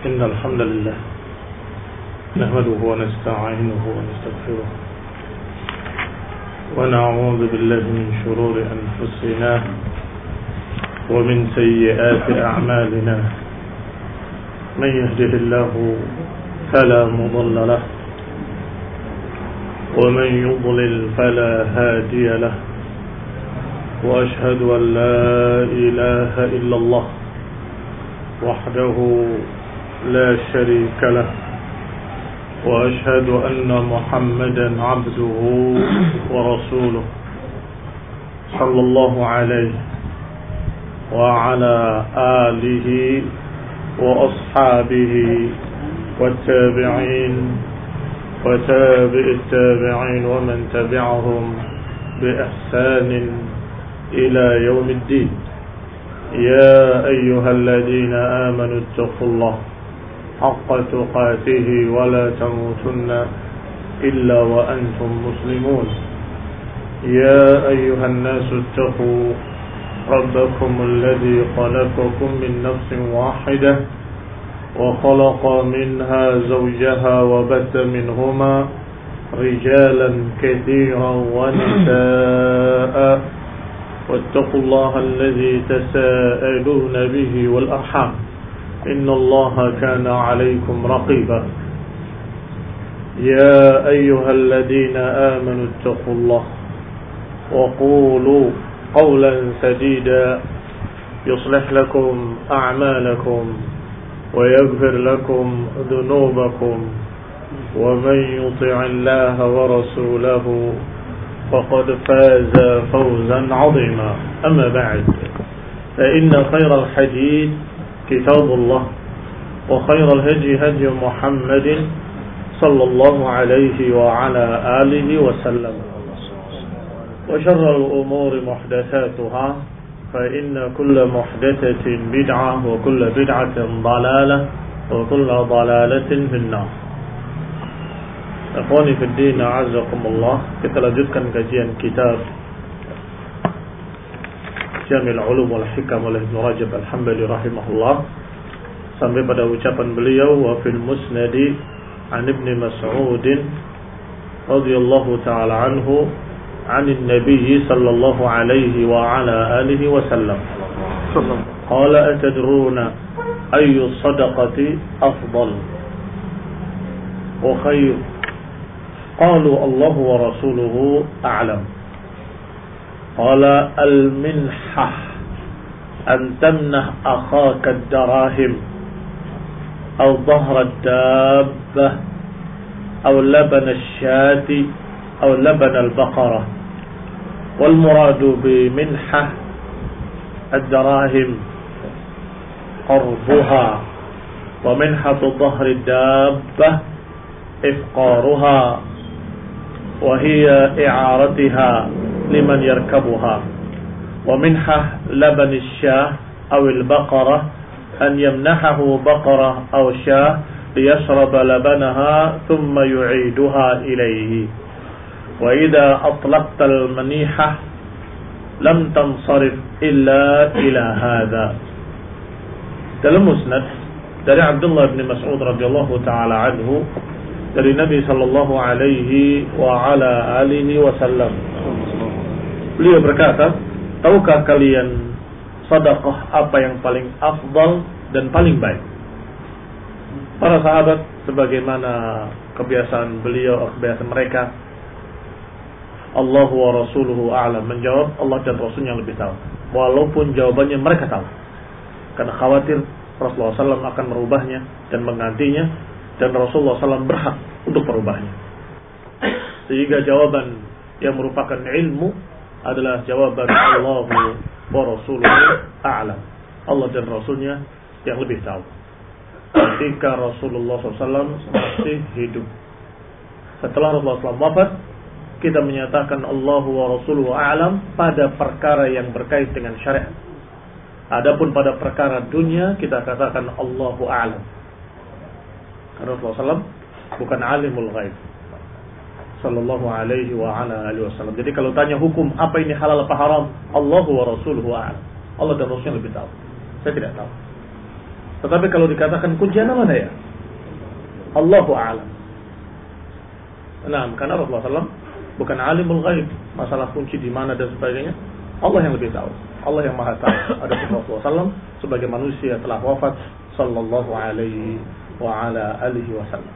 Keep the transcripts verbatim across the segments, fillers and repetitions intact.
إن الحمد لله نحمده ونستعينه ونستغفره ونعوذ بالله من شرور أنفسنا ومن سيئات أعمالنا من يهده الله فلا مضل له ومن يضلل فلا هادي له وأشهد أن لا إله إلا الله وحده لا شريك له وأشهد أن محمدا عبده ورسوله صلى الله عليه وعلى آله وأصحابه والتابعين وتابع التابعين ومن تبعهم بإحسان إلى يوم الدين. يا أيها الذين آمنوا اتقوا الله حق تقاته ولا تموتن إلا وأنتم مسلمون. يا أيها الناس اتقوا ربكم الذي خلقكم من نفس واحدة وخلق منها زوجها وبث منهما رجالا كثيرا ونساء واتقوا الله الذي تساءلون به والأرحام إن الله كان عليكم رقيبا. يا أيها الذين آمنوا اتقوا الله وقولوا قولا سديدا يصلح لكم أعمالكم ويغفر لكم ذنوبكم ومن يطع الله ورسوله فقد فاز فوزا عظيما. أما بعد فإن خير الحديث كتاب الله وخير الهدي هدي محمد صلى الله عليه وعلى آله وسلم وشر الأمور محدثاتها فإن كل محدثة بدعة وكل بدعة ضلالة وكل ضلالة في النار. Akhwani fi din, a'azzakumullah. Kita lanjutkan kajian kitab Jami' al-Ulum wal Hikam oleh Ibnu Rajab al-Hanbali rahimahullah sampai pada ucapan beliau wa fil musnadi an Ibnu Mas'ud radhiyallahu ta'ala anhu 'an an-nabiy sallallahu alaihi wa ala alihi wa sallam qala atadruna ayyu sadaqati afdal wa khayr قالوا الله ورسوله أعلم قال المنحة أن تمنح أخاك الدراهم أو ظهر الدابة أو لبن الشاة أو لبن البقرة. والمراد بمنحة الدراهم قرضها ومنحة ظهر الدابة إفقارها وهي إعارتها لمن يركبها. ومنحة لبن الشاة أو البقرة أن يمنحه بقرة أو شاة ليشرب لبنها ثم يعيدها إليه. وإذا أطلقت المنيحة لم تنصرف إلا إلى هذا. dalam musnad dari Abdullah bin Mas'ud radhiyallahu ta'ala anhu dari Nabi sallallahu alaihi wa ala alihi wasallam, beliau berkata, tahukah kalian sedekah apa yang paling afdal dan paling baik? Para sahabat sebagaimana kebiasaan beliau, kebiasaan mereka, Allahu wa rasuluhu a'lam, menjawab Allah dan Rasulnya lebih tahu. Walaupun jawabannya mereka tahu, karena khawatir Rasulullah sallallahu alaihi wasallam akan merubahnya dan menggantinya, dan Rasulullah sallallahu alaihi wasallam berhak untuk merubahnya. Sehingga jawaban yang merupakan ilmu adalah jawaban Allah wa Rasuluhu a'lam. Allah dan Rasulnya yang lebih tahu. Ketika Rasulullah sallallahu alaihi wasallam masih hidup, setelah Rasulullah sallallahu alaihi wasallam wafat, kita menyatakan Allah wa Rasuluhu a'lam pada perkara yang berkait dengan syariat. Adapun pada perkara dunia kita katakan Allahu a'lam. Karena Rasulullah sallallahu alaihi wasallam bukan alimul ghaib sallallahu alaihi wa ala alihi wasallam. Jadi kalau tanya hukum apa ini halal apa haram, Allahu wa rasuluhu a'lam. Allah dan Rasulnya lebih tahu. Saya tidak tahu. Tetapi kalau dikatakan kuncinya mana ya? Allahu a'lam. Nah, karena Rasulullah sallallahu alaihi wasallam bukan alimul ghaib, masalah kunci di mana dan sebagainya. Allah yang lebih tahu. Allah yang maha tahu. Ada Rasulullah sallallahu alaihi wasallam sebagai manusia telah wafat sallallahu alaihi wa ala alihi wasallam.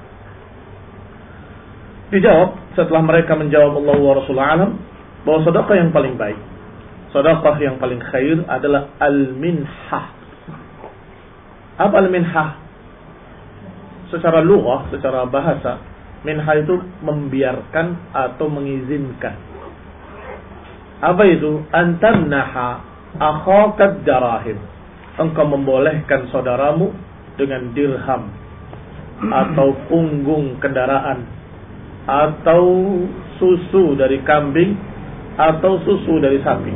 Dijawab setelah mereka menjawab Allah wa Rasulullah alam bahwa sedekah yang paling baik, sedekah yang paling khair adalah al-minhah. Apa al-minhah? Secara lughah, secara bahasa, minhah itu membiarkan atau mengizinkan. Apa itu? Antamnaha akhaka darahim. Engkau membolehkan saudaramu dengan dirham atau punggung kendaraan atau susu dari kambing atau susu dari sapi.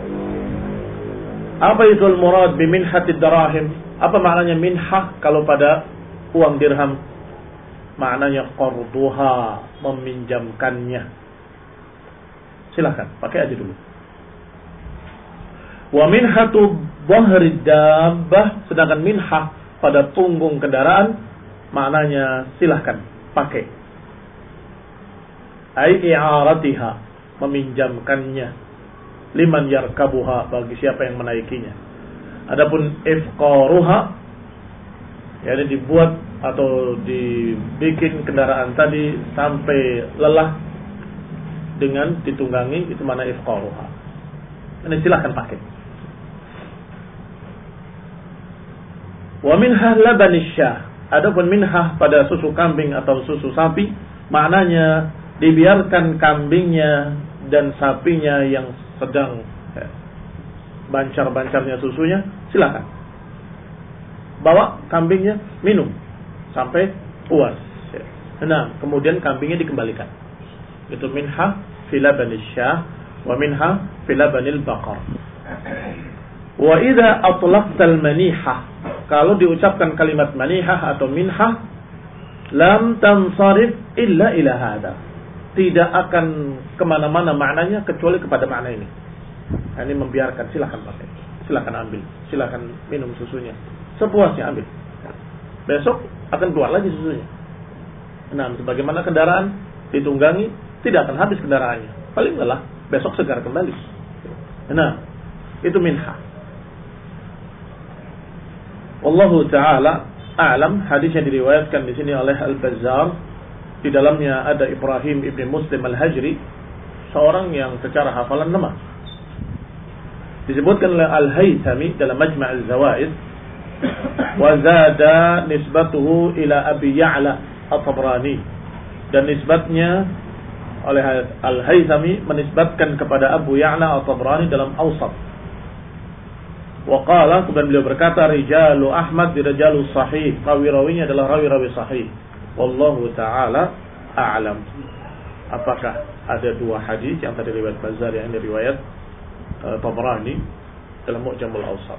Apa itu al-murad bi minhatid darahim? Apa maknanya minhah kalau pada uang dirham? Maknanya qarduha, meminjamkannya. Silakan, pakai aja dulu. Wa minhatu dhahrid dabbah, sedangkan minhah pada punggung kendaraan maknanya silahkan pakai. Ai i'aratiha, meminjamkannya, liman yarkabuha, bagi siapa yang menaikinya. Adapun ifqaruha, yakni dibuat atau dibikin kendaraan tadi sampai lelah dengan ditunggangi, itu mana ifqaruha. Ini silahkan pakai. Wa minha labanis syah. Adapun minhah pada susu kambing atau susu sapi, maknanya dibiarkan kambingnya dan sapinya yang sedang ya, bancar-bancarnya susunya, silakan. Bawa kambingnya minum sampai puas. Nah, kemudian kambingnya dikembalikan. Itu minha fi labanis syah wa minha fi labanil baqar. Wa idza atlaqtal manihah, kalau diucapkan kalimat manihah atau minhah, lam tansarif illa ila hada, tidak akan kemana-mana maknanya kecuali kepada makna ini. Ini membiarkan, silakan pakai, silakan ambil, silakan minum susunya sepuasnya, ambil. Besok akan keluar lagi susunya. Nah, sebagaimana kendaraan ditunggangi, tidak akan habis kendaraannya, paling lelah, besok segar kembali. Nah, itu minhah. Wallahu ta'ala a'lam. Hadis yang diriwayatkan di sini oleh Al-Bazzar, di dalamnya ada Ibrahim ibn Muslim Al-Hajri, seorang yang secara hafalan lemah. Disebutkan oleh Al-Haythami dalam Majma' Al-Zawaid, wa zada nisbatuhu ila Abi Ya'la At-Tabrani, dan nisbatnya oleh Al-Haythami menisbatkan kepada Abu Ya'la At-Tabrani dalam Awsat. Wa qala, kemudian beliau berkata, rijalu Ahmad rijalu sahih, rawi-rawinya adalah rawi-rawi sahih. Wallahu ta'ala a'lam. Apakah ada dua hadis, yang tadi riwayat Bazzar, yang ini riwayat uh, Tabrani dalam Mu'jamul Awsat.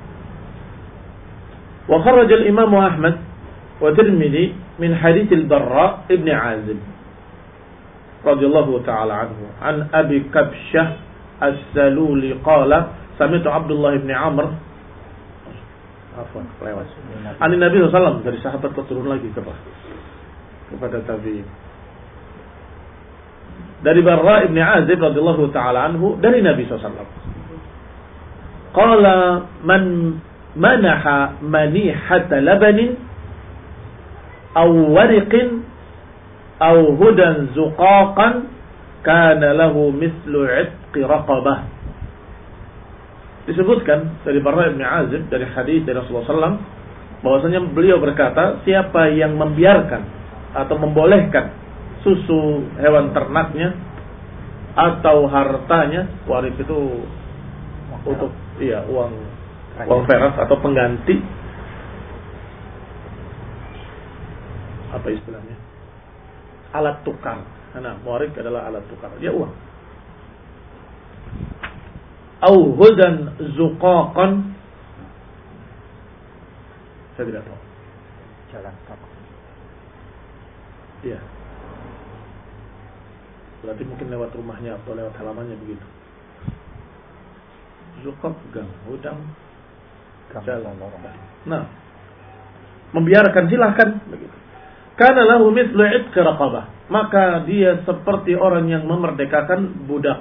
Wa kharraj al-Imam Ahmad wa Tirmidzi min hadits al-Barra ibn Azib radhiyallahu ta'ala anhu an Abi Kabsyah As-Saluli qala sami'tu Abdullah bin Amr afwan lewat an Nabi sallallahu alaihi wasallam, dari sahabat turun lagi kepada kepada tabi'in, dari Barra ibn Azib radhiyallahu ta'ala anhu dari Nabi sallallahu alaihi wasallam qala man manaha manihata labanin aw wariqin aw hudan zuqaqan kana lahu mithlu 'itqi raqabah. Disebutkan dari Barra bin Azib dari hadis dari Rasulullah sallallahu alaihi wasallam bahwasanya beliau berkata, siapa yang membiarkan atau membolehkan susu hewan ternaknya atau hartanya, waris itu untuk iya uang uang perak atau pengganti, apa istilahnya, alat tukar. Nah, waris adalah alat tukar, dia uang. Au hudan zuqaqan, saya tidak tahu. Jalan tapak. Iya. Berarti mungkin lewat rumahnya atau lewat halamannya begitu. Zuqaq gang, hudang jalan. Nah, membiarkan, silahkan. Kana lahu mithlu itqi raqabah, maka dia seperti orang yang memerdekakan budak.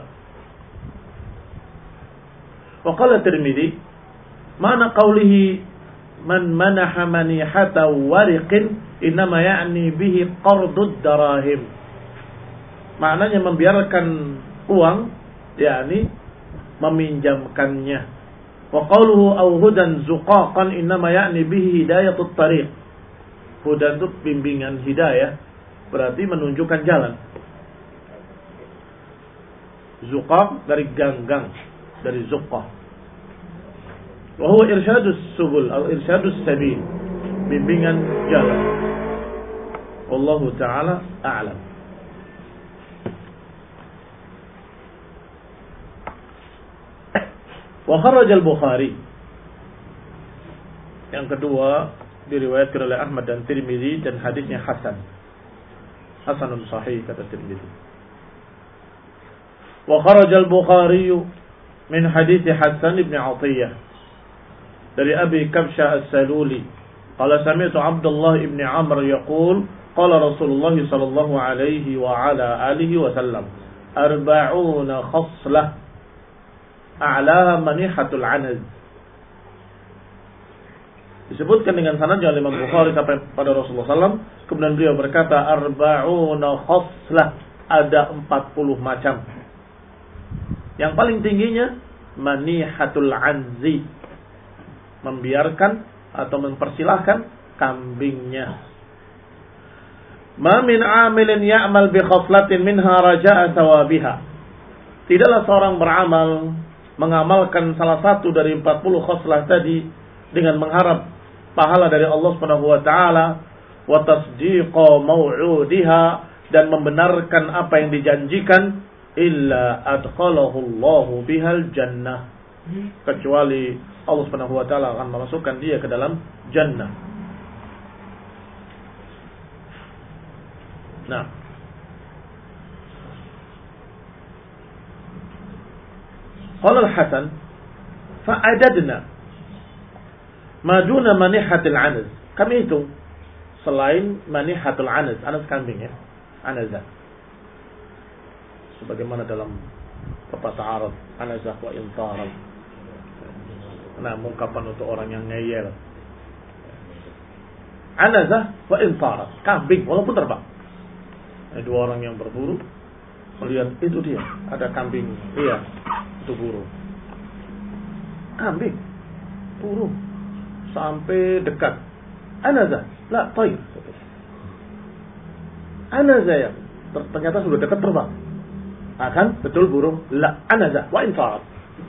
Wa qala Tirmidzi, mana qawlihi man manaha manihata wariqin innama ya'ni bihi qardud darahim. Maknanya membiarkan uang, yakni meminjamkannya. Wa qawluhu aw hudan zuqaqan innama ya'ni bihi hidayatut tariq. Hudan itu bimbingan, hidayah berarti menunjukkan jalan. Zuqaq dari ganggang, dari zuqqah. Wa huwa irsyadus subul atau irsyadus sabil, bimbingan jalan. Wallahu taala a'lam. Wa kharaj al-Bukhari. Yang kedua diriwayatkan oleh Ahmad dan Tirmidzi dan hadisnya hasan. Hasanun sahih kata Tirmidzi. Wa kharaj al-Bukhari min hadis Hasan bin Athiyyah dari Abi Kabsha As-Saluli qala sami'tu Abdullah ibn Amr yaqul qala Rasulullah sallallahu alaihi wa ala alihi wa sallam arba'una khaslah a'laha manihatul anaz. Disebutkan dengan sanadnya oleh Imam Bukhari sampai pada Rasulullah sallallahu alaihi wasallam, kemudian beliau berkata arba'una khaslah, ada empat puluh macam. Yang paling tingginya manihatul anzi, membiarkan atau mempersilahkan kambingnya. Ma min 'amilin ya'mal bi khaslatin minha raja'a thawabiha. Tidaklah seorang beramal mengamalkan salah satu dari empat puluh khoslah tadi dengan mengharap pahala dari Allah Subhanahu wa taala wa tasdiqa mau'udiha, dan membenarkan apa yang dijanjikan, illa adkhalahu Allahu bihal jannah, kecuali Allah Subhanahu wa taala akan memasukkan dia ke dalam jannah. Nah, qala al-Hasan fa'adadna ma duna manihatil anaz. Kami hitung selain manihatul anaz, anaz kambing ya, anazah. Sebagaimana dalam pepatah Arab, anazah wa intarab. Nah, ungkapan untuk orang yang ngeyel. Anazah wa intarab, kambing walaupun terbang. Ada dua orang yang berburu, melihat itu dia, ada kambing, iya, itu burung. Kambing, burung, sampai dekat. Anazah, la tayr. Anazah ya, ternyata sudah dekat terbang. Akan betul burung, la anazah wa infarad.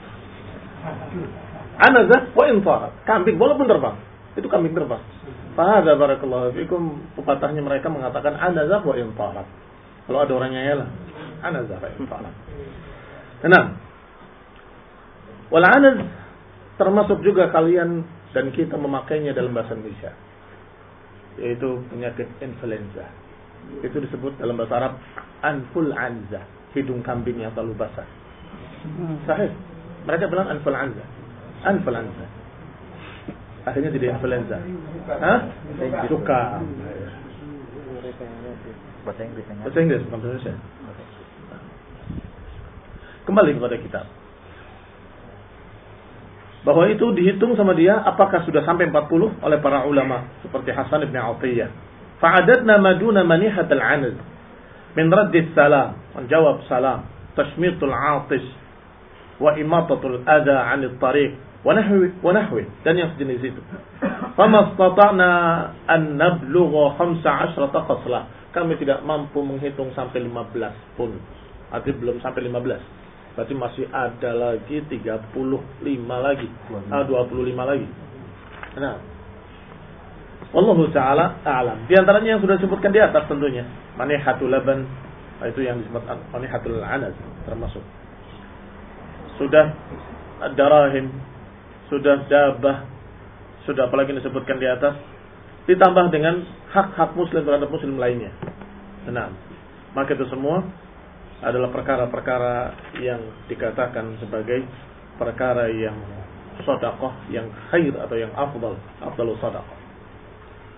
Anazah wa infarad, kambing walaupun terbang, itu kambing terbang. Fahadza barakallahu fikum, pepatahnya mereka mengatakan anazah wa infarad. Kalau ada orangnya ya lah, anazah wa infarad. Tenang. Wal anaz termasuk juga kalian dan kita memakainya dalam bahasa Indonesia, yaitu penyakit influenza. Itu disebut dalam bahasa Arab anful anza, hidung kambing yang terlalu basah. Sahih. Mereka bilang anful anza, anful anza. Akhirnya jadi influenza. Hah? Suka. Bahasa Inggris. Bahasa Inggris bukan bahasa Indonesia. Kembali kepada kitab. Bahwa itu dihitung sama dia apakah sudah sampai empat puluh oleh para ulama seperti Hasan bin Athiyyah. Fa'adadna maduna manihatul anaz min raddis salam, menjawab salam, tashmitul 'atis wa imatatul adha 'anil tariq wa nahwi wa nahwi, dan yang sejenis itu. Fama istata'na an nablugha khamsa asyrata khaslah. Kami tidak mampu menghitung sampai lima belas pun. Artinya belum sampai lima belas. Berarti masih ada lagi tiga puluh lima lagi. Ah, dua puluh lima lagi. Nah. Wallahu ta'ala a'lam. Di antaranya yang sudah disebutkan di atas tentunya. Manihatul laban, itu yang disebut manihatul anaz termasuk. Sudah darahim, sudah dabah, sudah apalagi disebutkan di atas. Ditambah dengan hak-hak muslim terhadap muslim lainnya. Nah, maka itu semua adalah perkara-perkara yang dikatakan sebagai perkara yang sedekah, yang khair atau yang afdal, afdalus sedekah.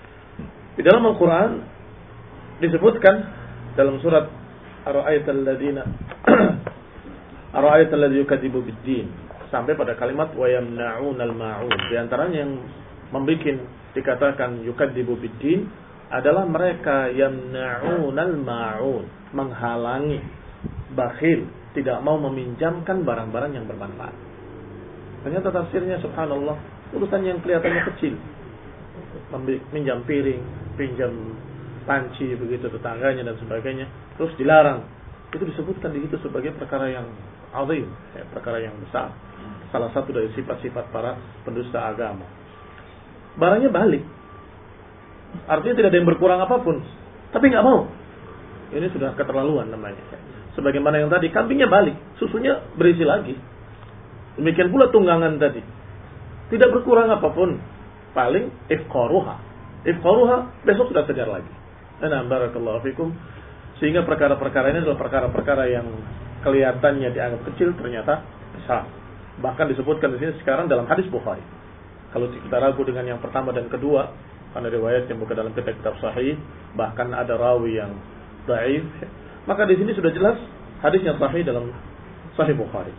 Di dalam Al-Quran disebutkan dalam surat Ara'aital ladzina Ara'aital ladzi yukadzibu bid-din sampai pada kalimat wa yamna'unal ma'un. Di antaranya yang membikin dikatakan yukadzibu bid-din adalah mereka yamna'unal ma'un, menghalangi, bakhil, tidak mau meminjamkan barang-barang yang bermanfaat. Ternyata tafsirnya subhanallah, urusan yang kelihatannya kecil. Minjam piring, pinjam panci begitu tetangganya dan sebagainya, terus dilarang. Itu disebutkan di situ sebagai perkara yang azim, ya, perkara yang besar. Salah satu dari sifat-sifat para pendusta agama. Barangnya balik. Artinya tidak ada yang berkurang apapun, tapi nggak mau. Ini sudah keterlaluan namanya. Sebagaimana yang tadi, kambingnya balik, susunya berisi lagi. Demikian pula tunggangan tadi, tidak berkurang apapun. Paling ifqaruha, ifqaruha besok sudah segar lagi. Nah, barakallahu fikum. Sehingga perkara-perkara ini adalah perkara-perkara yang kelihatannya dianggap kecil, ternyata besar. Bahkan disebutkan di sini sekarang dalam hadis Bukhari. Kalau kita ragu dengan yang pertama dan kedua, karena riwayat yang bukan dalam kitab-kitab sahih, bahkan ada rawi yang dhaif, maka di sini sudah jelas hadisnya sahih dalam Sahih Bukhari.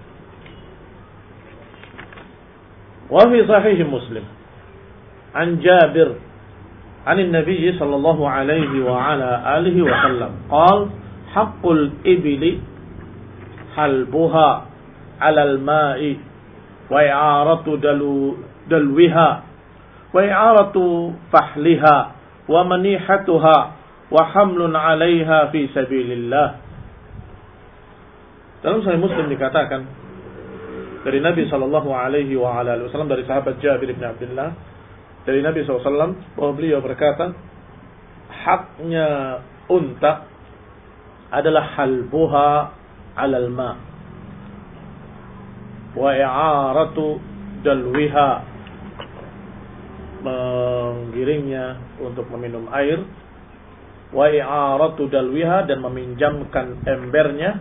Wa fi Sahih Muslim an Jabir an Nabi sallallahu alaihi wa ala alihi wa sallam qala haqqul ibli halbuha 'ala al-ma'i wa i'aratu dalu dalwiha wa i'aratu fahliha wa manihatuha wa hamlun 'alaiha fi sabilillah. Dalam Sahih Muslim dikatakan dari Nabi sallallahu alaihi wa ala alihi wasallam, dari sahabat Jabir bin Abdullah, dari Nabi sallallahu alaihi wasallam bahwa beliau berkata, haknya unta adalah halbuha 'alal ma wa i'aratu dalwiha, menggiringnya untuk meminum air, wa i'aratu dalwiha, dan meminjamkan embernya,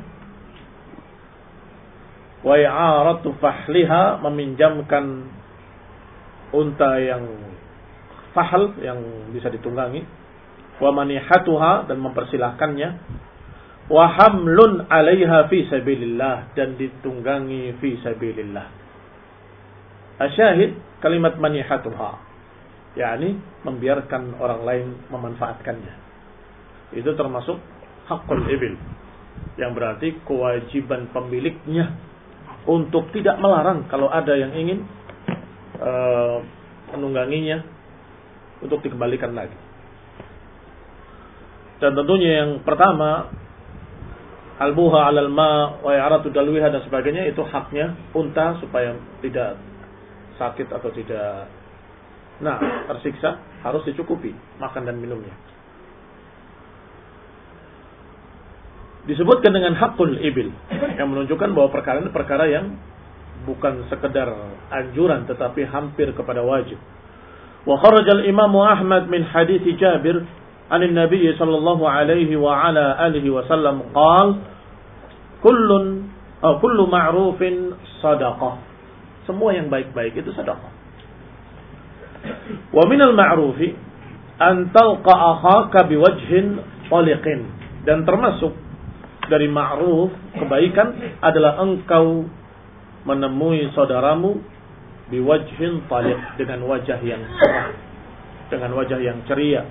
wa i'aratu fahliha, meminjamkan unta yang fahal yang bisa ditunggangi, wa manihatuha, dan mempersilahkannya, wa hamlun 'alaiha fi sabilillah, dan ditunggangi fi sabilillah. Asyahid kalimat manihatuha, yakni membiarkan orang lain memanfaatkannya. Itu termasuk hakul ibil, yang berarti kewajiban pemiliknya untuk tidak melarang kalau ada yang ingin uh, menungganginya untuk dikembalikan lagi. Dan tentunya yang pertama, albuha 'alal ma wa i'aratu dalwiha dan sebagainya, itu haknya unta supaya tidak sakit atau tidak nah tersiksa, harus dicukupi makan dan minumnya. Disebutkan dengan hakul ibil, yang menunjukkan bahwa perkara ini perkara yang bukan sekedar anjuran tetapi hampir kepada wajib. Wa kharaja al-Imam Ahmad min hadits Jabir an Nabi sallallahu alaihi wa ala alihi wasallam qala kullun aw kullu ma'rufin sadaqah. Semua yang baik-baik itu sedekah. Wa minal ma'rufi an talqa akhaka biwajhin taliqin, dan termasuk dari ma'ruf, kebaikan, adalah engkau menemui saudaramu biwajhin taliq, dengan wajah yang cerah, dengan wajah yang ceria.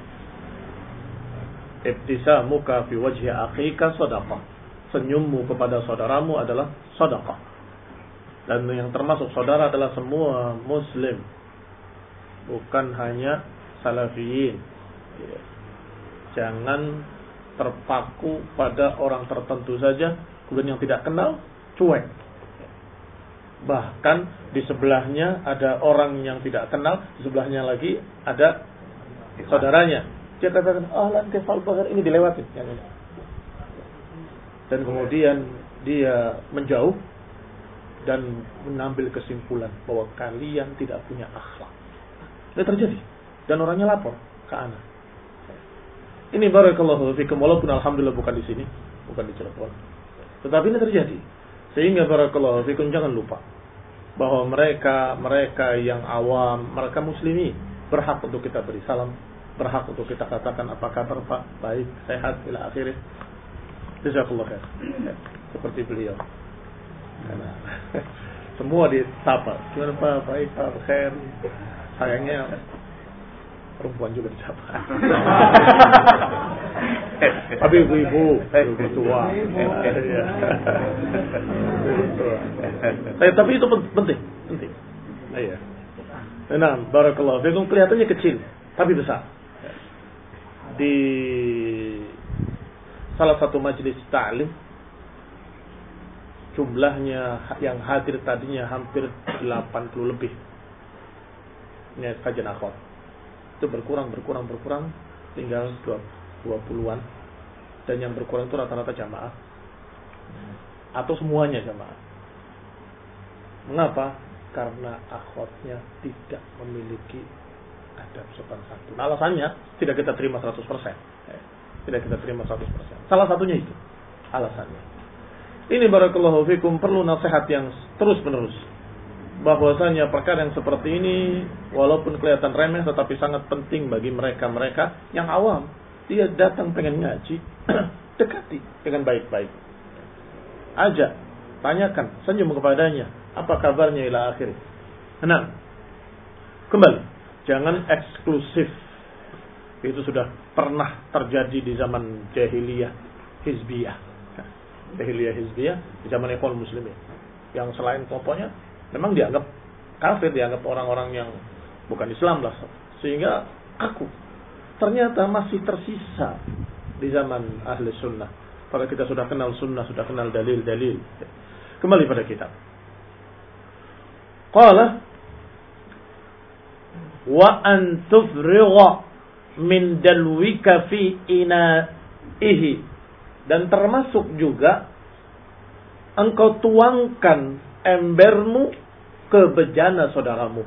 Ibtisamuka fi wajhi akhika sadaqah, senyummu kepada saudaramu adalah sedekah. Dan yang termasuk saudara adalah semua muslim, bukan hanya salafiyin. Jangan terpaku pada orang tertentu saja, kemudian yang tidak kenal cuek. Bahkan di sebelahnya ada orang yang tidak kenal, di sebelahnya lagi ada saudaranya. Dia katakan, ahlan kefal bagar, ini dilewati. Dan kemudian dia menjauh dan mengambil kesimpulan bahwa kalian tidak punya akhlak. Ini terjadi, dan orangnya lapor ke ana. Ini barakallahu fikum, walaupun alhamdulillah bukan di sini, bukan di Cirebon, tetapi ini terjadi. Sehingga barakallahu fikum, jangan lupa bahwa mereka mereka yang awam, mereka muslimi, berhak untuk kita beri salam, berhak untuk kita katakan apa kabar Pak, baik, sehat, ila akhirnya. Jazakallah khair. Seperti beliau. Karena semua disapa. Gimana Pak, baik Pak, khair. Sayangnya perempuan juga disapa. Tapi ibu-ibu, ibu tua. Tapi itu penting, penting. Iya. Nah, barakallahu fikum, kelihatannya kecil, tapi besar. Di salah satu majelis ta'lim, jumlahnya yang hadir tadinya hampir delapan puluh lebih. Ini kajian akhwat. Itu berkurang, berkurang, berkurang, tinggal dua puluhan. Dan yang berkurang itu rata-rata jamaah. Atau semuanya jamaah. Mengapa? Karena akhwatnya tidak memiliki adab sopan santun. Alasannya tidak kita terima seratus persen. Tidak kita terima seratus persen. Salah satunya itu alasannya. Ini barakallahu fikum perlu nasihat yang terus-menerus. Bahwasanya perkara yang seperti ini walaupun kelihatan remeh tetapi sangat penting bagi mereka-mereka yang awam. Dia datang pengen ngaji, dekati dengan baik-baik. Ajak, tanyakan, senyum kepadanya. Apa kabarnya ila akhir. Nah, kembali, jangan eksklusif. Itu sudah pernah terjadi di zaman jahiliyah hizbiyah. Jahiliyah hizbiyah di zaman Ikhwan Muslimin. Yang selain kelompoknya memang dianggap kafir, dianggap orang-orang yang bukan Islam lah. Sehingga aku ternyata masih tersisa di zaman ahli sunnah. Kalau kita sudah kenal sunnah, sudah kenal dalil-dalil. Kembali pada kitab. Qala wa an tufrigha min dalwika fi ina'ihi, dan termasuk juga engkau tuangkan embermu ke bejana saudaramu.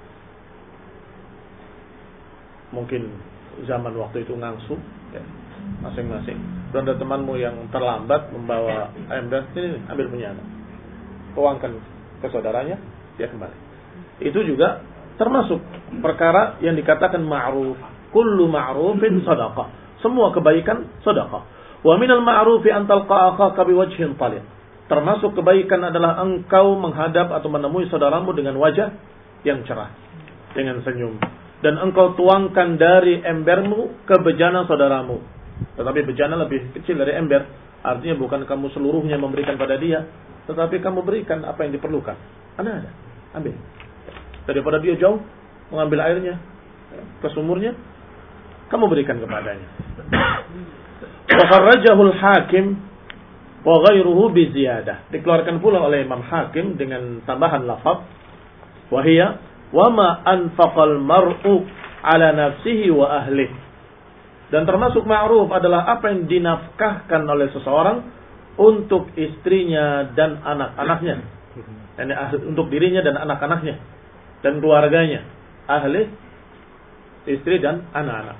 Mungkin zaman waktu itu ngangsu ya, masing-masing. Dan ada temanmu yang terlambat membawa ember, ini ambil punya anak, tuangkan ke saudaranya, dia kembali. Itu juga termasuk perkara yang dikatakan ma'ruf. Kullu ma'rufin sadaqah. Semua kebaikan sedekah. Wa minal ma'rufi an talqa akhaka biwajhin talib. Termasuk kebaikan adalah engkau menghadap atau menemui saudaramu dengan wajah yang cerah, dengan senyum, dan engkau tuangkan dari embermu ke bejana saudaramu. Tetapi bejana lebih kecil dari ember. Artinya bukan kamu seluruhnya memberikan pada dia, tetapi kamu berikan apa yang diperlukan. Ada, ada, ambil. Daripada dia jauh mengambil airnya ke sumurnya, kamu berikan kepadanya. Wa kharrajahul Hakim wa ghairuhu bi ziyadah. Dikeluarkan pula oleh Imam Hakim dengan tambahan lafaz wa hiya wa ma anfaqal mar'u ala nafsihi wa ahlihi. Dan termasuk ma'ruf adalah apa yang dinafkahkan oleh seseorang untuk istrinya dan anak-anaknya. Yani untuk dirinya dan anak-anaknya dan keluarganya, ahli, istri dan anak-anak.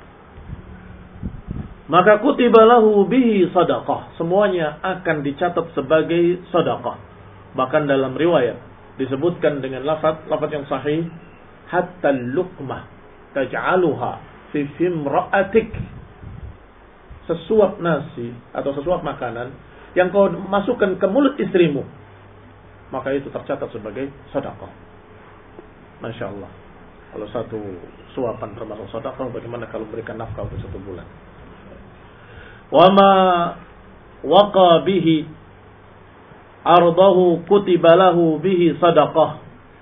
Maka kutiba lahu bihi sadaqah. Semuanya akan dicatat sebagai sedekah. Bahkan dalam riwayat disebutkan dengan lafaz lafaz yang sahih, hatta luqmah taj'aluha fi fimra'atik. Sesuap nasi atau sesuap makanan yang kau masukkan ke mulut istrimu, maka itu tercatat sebagai sedekah. Masya Allah. Kalau satu suapan termasuk sedekah, bagaimana kalau berikan nafkah untuk satu bulan? Wa ma waqa bihi ardahu kutiba lahu bihi sadaqah.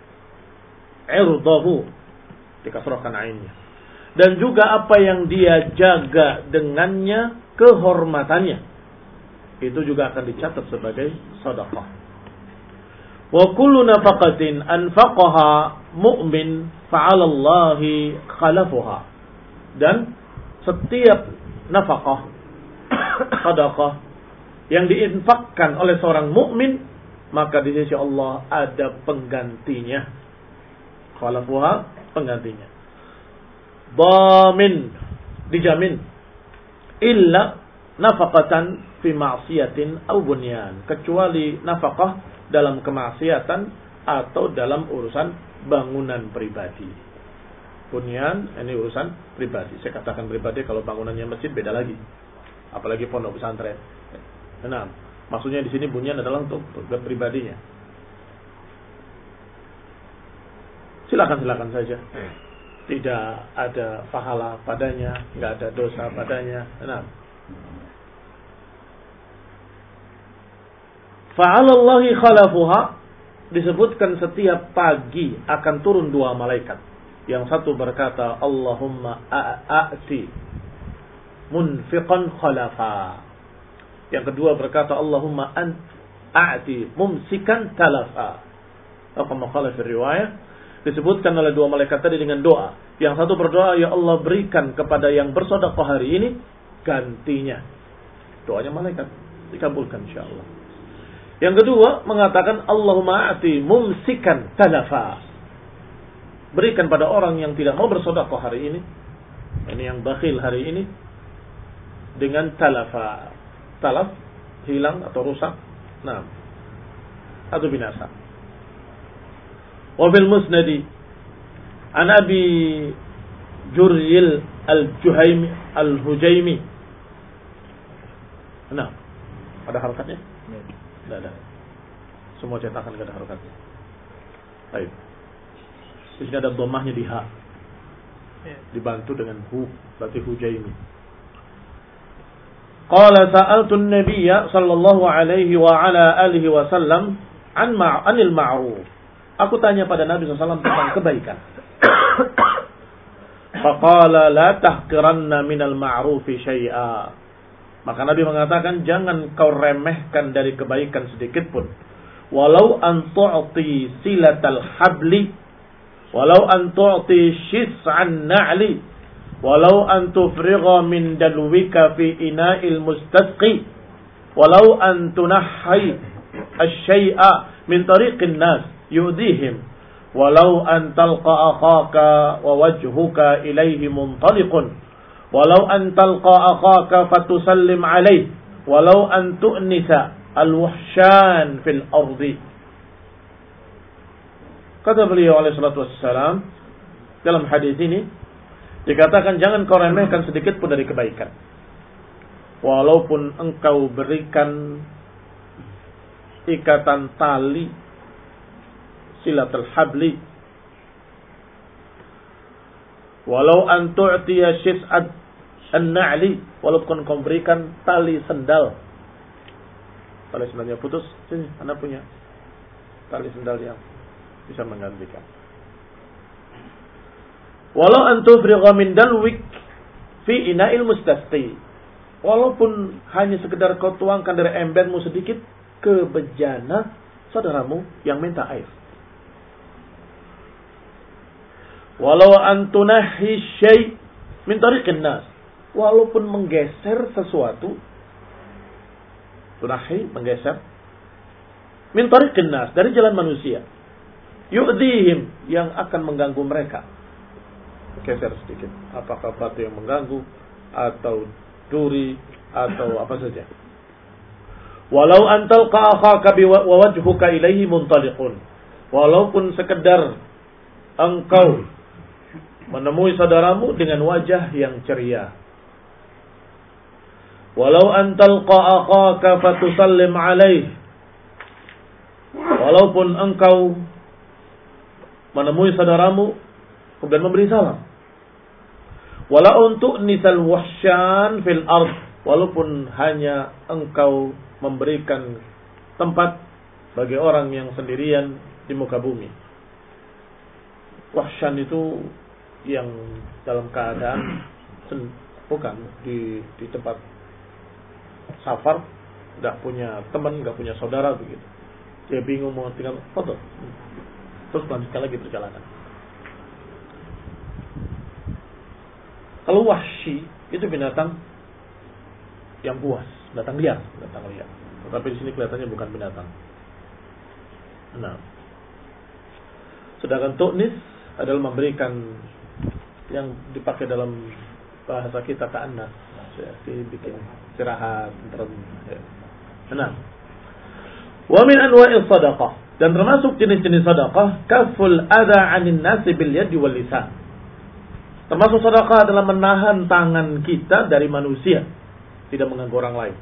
Irdahu dikasrahkan ainnya. Dan juga apa yang dia jaga dengannya kehormatannya, itu juga akan dicatat sebagai sedekah. Wa kullu nafaqatin anfaqaha mu'min fa'ala Allahi khalafuha. Dan setiap nafkah sedekah yang diinfakkan oleh seorang mukmin, maka di sisi Allah ada penggantinya. Khalafuha, penggantinya. Dhamin, dijamin. Illa nafaqatan fi ma'siyatin aw bunyan, kecuali nafkah dalam kemaksiatan atau dalam urusan bangunan pribadi. bunyan ini urusan pribadi. Saya katakan pribadi, kalau bangunannya masjid beda lagi. Apalagi pondok pesantren. Nah, maksudnya di sini bunyan adalah untuk pribadinya. Silakan silakan saja. Tidak ada pahala padanya, nggak ada dosa padanya. Nah. Fa'alallahi khalafuha, disebutkan setiap pagi akan turun dua malaikat. Yang satu berkata, Allahumma a'ati munfiqan khalafa. Yang kedua berkata, Allahumma a'ati mumsikan talafa. Atau maqala fi riwayah, disebutkan oleh dua malaikat tadi dengan doa. Yang satu berdoa, ya Allah berikan kepada yang bersedekah hari ini gantinya. Doanya malaikat dikabulkan insyaallah. Yang kedua mengatakan, Allahumma a'ti mumsikan talafa. Berikan pada orang yang tidak mau bersedekah hari ini, ini yang bakhil hari ini, dengan talafa. Talaf, hilang atau rusak. Nah, atau binasa. Wa bil musnadi an Abi Jurjil al-Juhaimi al-Hujaimi. Nah, ada harakatnya? Tidak ada. Semua cetakan tidak ada harakatnya. Baik. Di sini ada dhammahnya di ha. Dibantu dengan hu, berarti Hujaimi. Qala sa'altu an-nabiyya sallallahu alaihi wa ala alihi wa sallam an ma'anil ma'ruf. Aku tanya pada Nabi sallallahu alaihi wasallam tentang kebaikan. Faqala la tahqiranna minal ma'rufi syai'a. Maka Nabi mengatakan, jangan kau remehkan dari kebaikan sedikit pun. Walau an tu'ti silatal habli, walau an tu'ti shis'an na'li, walau an tufrigha min dalwika fi ina'il mustasqi, walau an tunahhi asy-syai'a min tariqin nas yu'dihim, walau an talqa akhaka wa wajhuka ilayhi muntaliqun, walau an talqa akhaka fatusallim alayhi, walau an tu'nisa al-wahsyan fil ardi. Kata beliau alaihi salatu wassalam, dalam hadis ini dikatakan jangan kau remehkan sedikit pun dari kebaikan. Walaupun engkau berikan ikatan tali, silatul habli, walau an tu'tiya shis'at an-na'li, walaupun kau berikan tali sendal. Tali sendalnya putus, sini Anda punya tali sendal yang bisa menggantikan. Walau an tufrigha min dalwik fi ina'il mustasqi, walaupun hanya sekedar kau tuangkan dari embermu sedikit ke bejana saudaramu yang minta air. Walau an tunahi syai' min tariqin nas, walaupun menggeser sesuatu, tunahi menggeser, min tariqin nas dari jalan manusia, yu'dihim yang akan mengganggu mereka. Geser sedikit, apakah batu yang mengganggu atau duri atau apa saja. Walau antal qa'akhaka wa wajhuka ilaihi muntaliqun, walaupun sekedar engkau menemui saudaramu dengan wajah yang ceria. Walau antal qa'akhaka fatusallim alaihi, walaupun engkau menemui saudaramu kemudian memberi salam. Walau untuk nisal wahsyan fil ard, walaupun hanya engkau memberikan tempat bagi orang yang sendirian di muka bumi. Wahsyan itu yang dalam keadaan bukan di di tempat safar, nggak punya teman, nggak punya saudara begitu. Dia bingung mau tinggal foto, terus lanjutkan lagi perjalanan. Kalau wahsy itu binatang yang buas, binatang liar, binatang liar. Tetapi di sini kelihatannya bukan binatang. Nah, sedangkan tu'nis adalah memberikan yang dipakai dalam bahasa kita ta'annas, dibikin istirahat, tenang. Wa min anwa'is sadaqah, dan termasuk jenis-jenis sedekah kaful adza 'anil nasi bil yadi wal lisan, Termasuk sedekah adalah menahan tangan kita dari manusia, tidak mengganggu orang lain.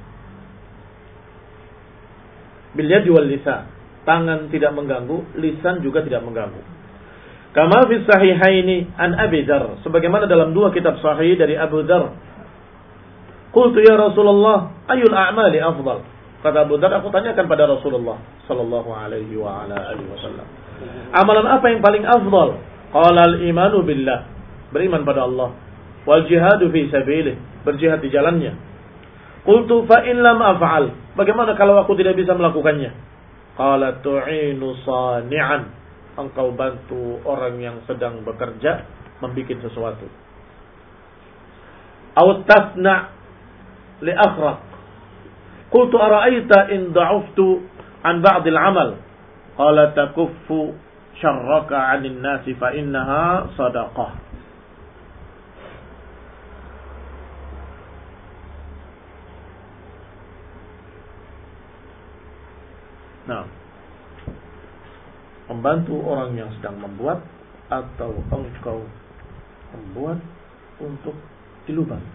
Bil yadi wal lisan, tangan tidak mengganggu, lisan juga tidak mengganggu. Kama fi sahihaini an Abi Dzar, sebagaimana dalam dua kitab sahih dari Abu Dzar. Qultu ya Rasulullah, ayul a'mali afdal? Kata Abu Dzar, aku tanyakan pada Rasulullah sallallahu alaihi wa ala alihi wasallam, amalan apa yang paling afdal? Qala al-imanu billah, beriman pada Allah, wal jihadu fi sabilih, berjihad di jalannya. Qultu fa in lam af'al, bagaimana kalau aku tidak bisa melakukannya? Qala tu'inu sani'an, engkau bantu orang yang sedang bekerja membuat sesuatu. Aw tasna' li akhraq. Qultu ara'aita in da'uftu an ba'd al-'amal? Qala takuffu syarraka 'anil nasi fa innaha sadaqah. Nah, membantu orang yang sedang membuat atau engkau membuat untuk dilubang.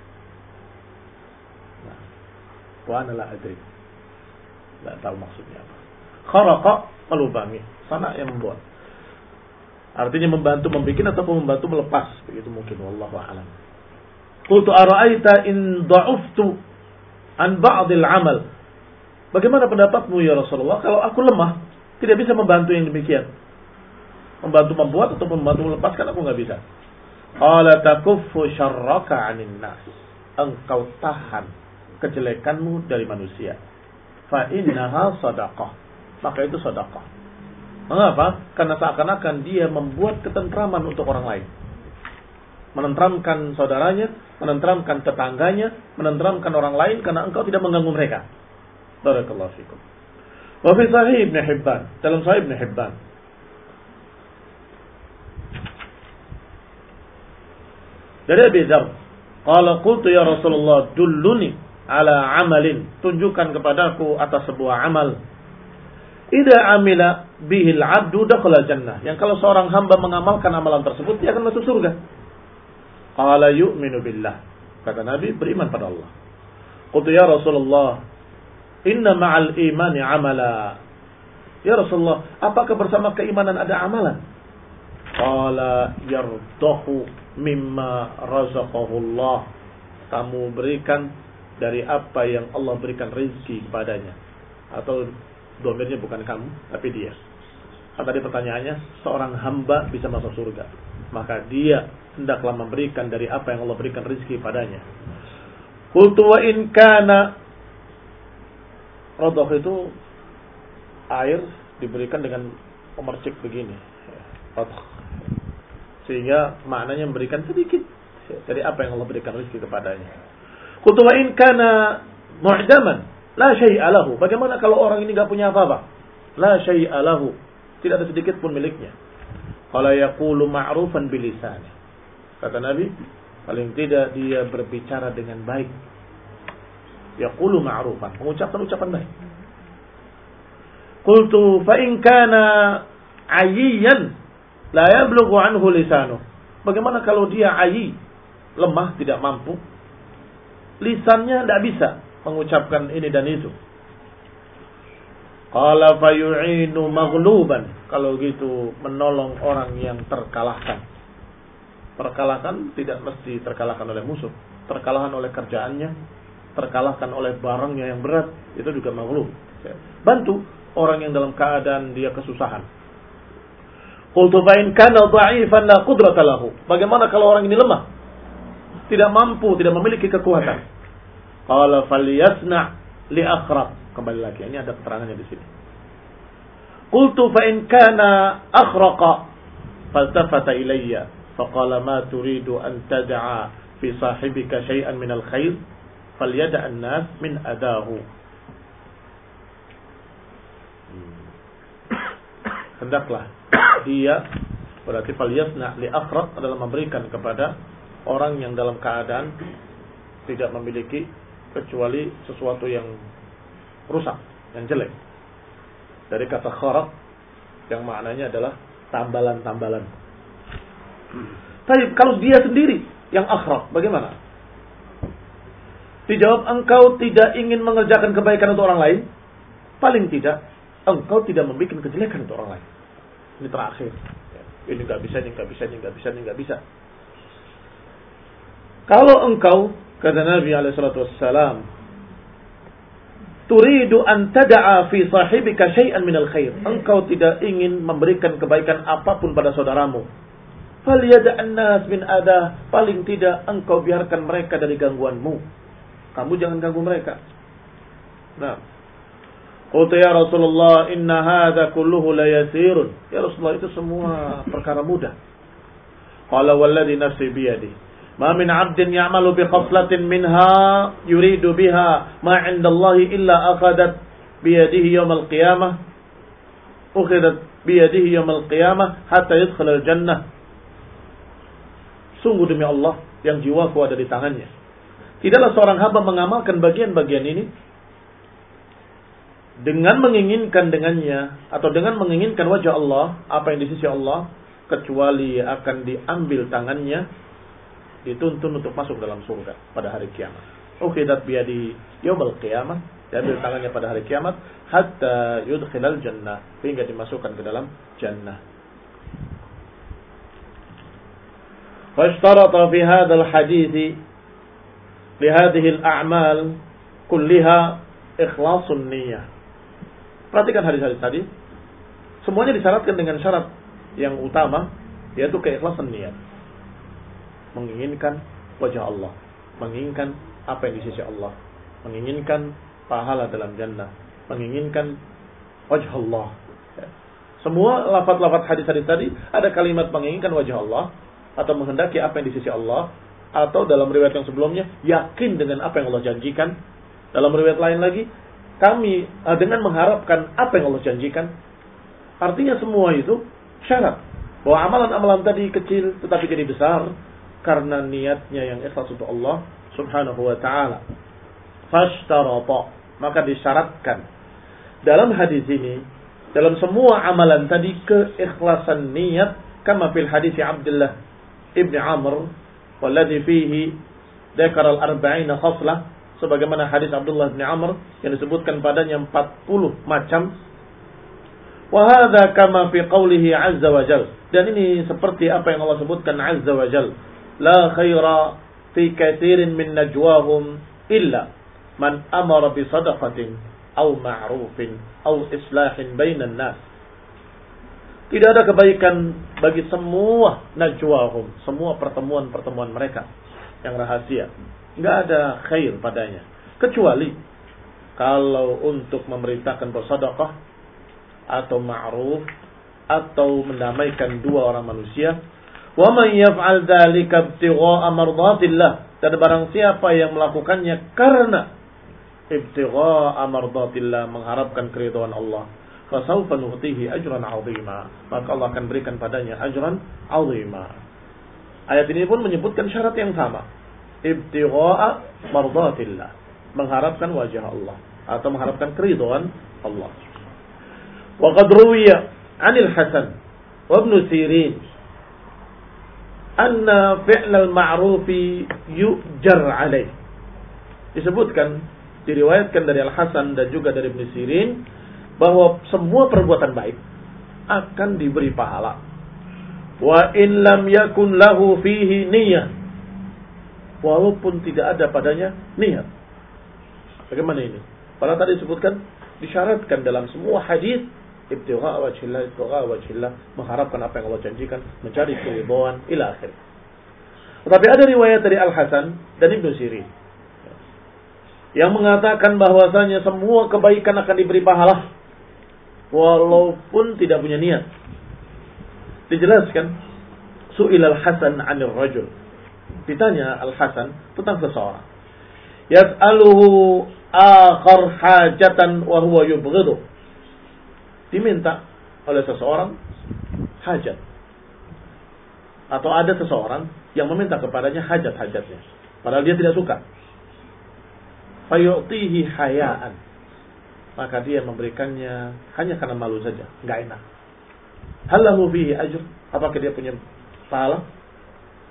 Nah, wa ana la adri. Tidak tahu maksudnya apa. Kharaqa, melubangi. Sana yang membuat. Artinya membantu membikin ataupun membantu melepas. Begitu mungkin. Wallahu a'lam. Qultu ara'aita in da'uftu an ba'dil amal? Bagaimana pendapatmu ya Rasulullah kalau aku lemah, tidak bisa membantu yang demikian? Membantu membuat atau membantu melepaskan aku nggak bisa. Qala takuffu syarraka 'anil nas. Engkau tahan kejelekanmu dari manusia. Fa innaha shadaqah. Maka itu sedekah. Mengapa? Karena seakan-akan dia membuat ketentraman untuk orang lain. Menenteramkan saudaranya, menenteramkan tetangganya, menenteramkan orang lain karena engkau tidak mengganggu mereka. Barakallahu fikum. Wa fi sahih Ibn Hibban, dalam sahih Ibn Hibban, dari Abi Dzar, qala qultu ya Rasulullah dulluni ala amalin, tunjukkan kepadaku atas sebuah amal. Idza amila bihil 'abdu dakhala jannah, yang kalau seorang hamba mengamalkan amalan tersebut dia akan masuk surga. Qala yu'minu billah, kata Nabi, beriman pada Allah. Qultu ya Rasulullah inna ma'al imani amala, ya Rasulullah, apakah bersama keimanan ada amalan? Qala yardahu mimma razaqahu Allah, kamu berikan dari apa yang Allah berikan rezeki kepadanya. Atau domirnya bukan kamu tapi dia. Tadi pertanyaannya, seorang hamba bisa masuk surga, maka dia hendaklah memberikan dari apa yang Allah berikan rezeki padanya. Qultu wa in kana, rodoh itu air diberikan dengan pemercik begini, rodoh, sehingga maknanya memberikan sedikit dari apa yang Allah berikan rezeki kepadanya. Qultu wa in kana mu'daman la syai'a lahu, bagaimana kalau orang ini enggak punya apa-apa? La syai'a lahu, tidak ada sedikit pun miliknya. Qala yaqulu ma'rufan bilisani, kata Nabi, paling tidak dia berbicara dengan baik. Yaqulu ma'rufan, mengucapkan ucapan baik. Qultu fa in kana ayyan la yablughu anhu lisanuh, bagaimana kalau dia ayyi, lemah, tidak mampu, lisannya tidak bisa mengucapkan ini dan itu. Qala fa yu'inu maghluban, kalau gitu menolong orang yang terkalahkan. Terkalahkan tidak mesti terkalahkan oleh musuh, terkalahkan oleh kerjaannya, terkalahkan oleh barangnya yang berat, itu juga maghlub. Bantu orang yang dalam keadaan dia kesusahan. Qultu fa in kana dha'ifan la qudrata lahu, bagaimana kalau orang ini lemah, tidak mampu, tidak memiliki kekuatan? Qala falyasna' li akhraq, kembali lagi ini ada keterangannya di sini. Qultu fa in kana akhraqa faltafata ilayya faqala ma turidu an tad'a fi sahibika syai'an min al-khair falyada' an-nas min adahu. Hendaklah dia, berarti falyasna' li akhraq adalah memberikan kepada orang yang dalam keadaan tidak memiliki kecuali sesuatu yang rusak, yang jelek. Dari kata kharaq yang maknanya adalah tambalan-tambalan. Baik, kalau dia sendiri yang akhraf, bagaimana? Dijawab, engkau tidak ingin mengerjakan kebaikan untuk orang lain, paling tidak engkau tidak membuat kejelekan untuk orang lain. Ini terakhir. Ini nggak bisa, ini nggak bisa, ini nggak bisa, ini nggak bisa. Kalau engkau, kata Nabi alaihi salatu wassalam, turidu an tada'a fi sahibika syai'an minal khair, engkau tidak ingin memberikan kebaikan apapun pada saudaramu, falyada'an nas min adah, paling tidak engkau biarkan mereka dari gangguanmu. Kamu jangan ganggu mereka. Nah, qultu ya Rasulullah inna hadza kulluhu la yasirun. Ya Rasulullah, itu semua perkara mudah. Qala walladhi nafsi biyadi ma min 'abdin ya'malu bi khaslatin minha yuridu biha ma 'inda Allah illa akhadat bi yadihi yawm al-qiyamah ukhidat bi yadihi yawm al-qiyamah hatta yadkhul al-jannah. Sungguh demi Allah yang jiwaku ada di tangannya, tidaklah seorang hamba mengamalkan bagian-bagian ini dengan menginginkan dengannya atau dengan menginginkan wajah Allah, apa yang di sisi Allah, kecuali akan diambil tangannya, dituntun untuk masuk dalam surga pada hari kiamat. Ukhidat biyadi yaumil qiyamah, diambil tangannya pada hari kiamat, hatta yudkhilal jannah, hingga dimasukkan ke dalam jannah. Fashtarata fi hadzal hadits li hadhihi al-a'mal kullaha ikhlasun niyyah. Perhatikan hadis-hadis tadi, semuanya disyaratkan dengan syarat yang utama, yaitu keikhlasan niat. Menginginkan wajah Allah, menginginkan apa yang di sisi Allah, menginginkan pahala dalam jannah, menginginkan wajah Allah. Semua lafaz-lafaz hadis-hadis tadi ada kalimat menginginkan wajah Allah, atau menghendaki apa yang di sisi Allah, atau dalam riwayat yang sebelumnya yakin dengan apa yang Allah janjikan. Dalam riwayat lain lagi, kami dengan mengharapkan apa yang Allah janjikan. Artinya semua itu syarat bahwa amalan-amalan tadi kecil tetapi jadi besar karena niatnya yang ikhlas untuk Allah Subhanahu wa taala. Fashtarata, maka disyaratkan dalam hadis ini, dalam semua amalan tadi, keikhlasan niat, kama fil hadis Abdullah ibn Amr walladhi fihi dzakara al-arba'ina khaslah, sebagaimana hadis Abdullah bin Amr yang disebutkan padanya empat puluh macam. Wa hadza kama fi qoulihi 'azza wa jalla, dan ini seperti apa yang Allah sebutkan 'azza wa jalla, la khaira fi katsirin min najwahum illa man amara bi sadaqatin aw ma'rufin aw islahin bainan nas. Tidak ada kebaikan bagi semua najwahum, semua pertemuan-pertemuan mereka yang rahasia. Enggak ada khair padanya, kecuali kalau untuk memerintahkan bersedekah atau ma'ruf atau mendamaikan dua orang manusia. Wa man yaf'al dzalika ibtigha'a mardatillah, dan barang siapa yang melakukannya karena ibtigha'a mardatillah, mengharapkan keridhaan Allah, fasawfa nu'tihi ajran 'azima, maka Allah akan berikan padanya ajran 'azima. Ayat ini pun menyebutkan syarat yang sama, ibtigha'a mardatillah, mengharapkan wajah Allah atau mengharapkan keridhaan Allah. Wa qad ruwiya 'anil Hasan wa Ibnu Sirin anna fi'lal ma'rufi yujar 'alaih. Disebutkan, diriwayatkan dari Al-Hasan dan juga dari Ibnu Sirin bahwa semua perbuatan baik akan diberi pahala. Wa in lam yakun lahu fihi niyyah, walaupun tidak ada padanya niat. Bagaimana ini? Pada tadi disebutkan, disyaratkan dalam semua hadis, ibtigha' wajhillah, ibtigha' wajhillah, mengharapkan apa yang Allah janjikan, mencari keridhaan ila akhir. Tetapi ada riwayat dari Al-Hasan dan Ibnu Sirin yang mengatakan bahwasanya semua kebaikan akan diberi pahala walaupun tidak punya niat. Dijelaskan, su'il Al-Hasan 'anil rajul, ditanya Al-Hasan tentang seseorang, yas'aluhu akhar hajatan wa huwa yubghidu, diminta oleh seseorang hajat, atau ada seseorang yang meminta kepadanya hajat-hajatnya padahal dia tidak suka. Fayu'tihi hayaan, maka dia memberikannya hanya karena malu saja, enggak enak. Hal lahu fihi ajr, apakah dia punya pahala?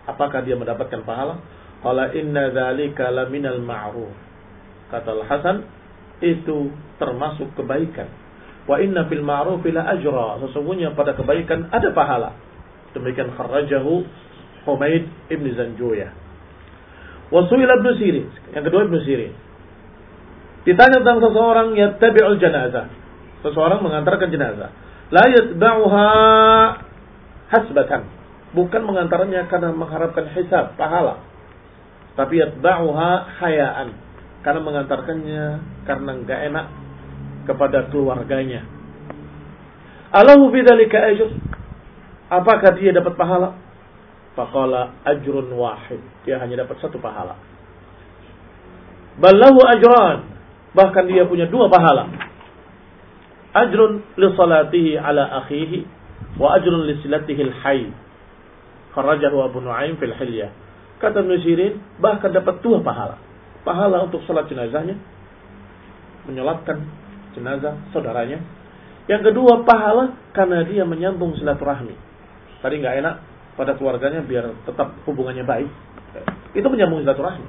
Apakah dia mendapatkan pahala? Qala inna dzalika laminal ma'ruf. Kata Al-Hasan, itu termasuk kebaikan. Wa inna fil ma'ruf la ajra. Sesungguhnya pada kebaikan ada pahala. Demikian kharrajahu Humaid ibn Zanjuyah. Wa su'ila Ibnu Sirin. Yang kedua Ibnu Sirin. Ditanya tentang seseorang yattabi'ul janazah. Seseorang mengantarkan jenazah. La yatba'uha hasbatan. Bukan mengantarnya karena mengharapkan hisab, pahala. Tapi yatba'uha hayaan. Karena mengantarkannya karena enggak enak kepada keluarganya. Alahu bidzalika ajr? Apakah dia dapat pahala? Faqala ajrun wahid. Dia hanya dapat satu pahala. Ballahu ajran. Bahkan dia punya dua pahala. Ajrun li salatihi ala akhihi wa ajrun li silatihi al-hayy. Kharrajahu Abu Nu'aim fil Hilyah. Kata Ibnu Sirin, bahkan dapat dua pahala. Pahala untuk salat jenazahnya, menyolatkan jenazah saudaranya. Yang kedua pahala karena dia menyambung silaturahmi. Tadi enggak enak pada keluarganya biar tetap hubungannya baik. Itu menyambung silaturahmi.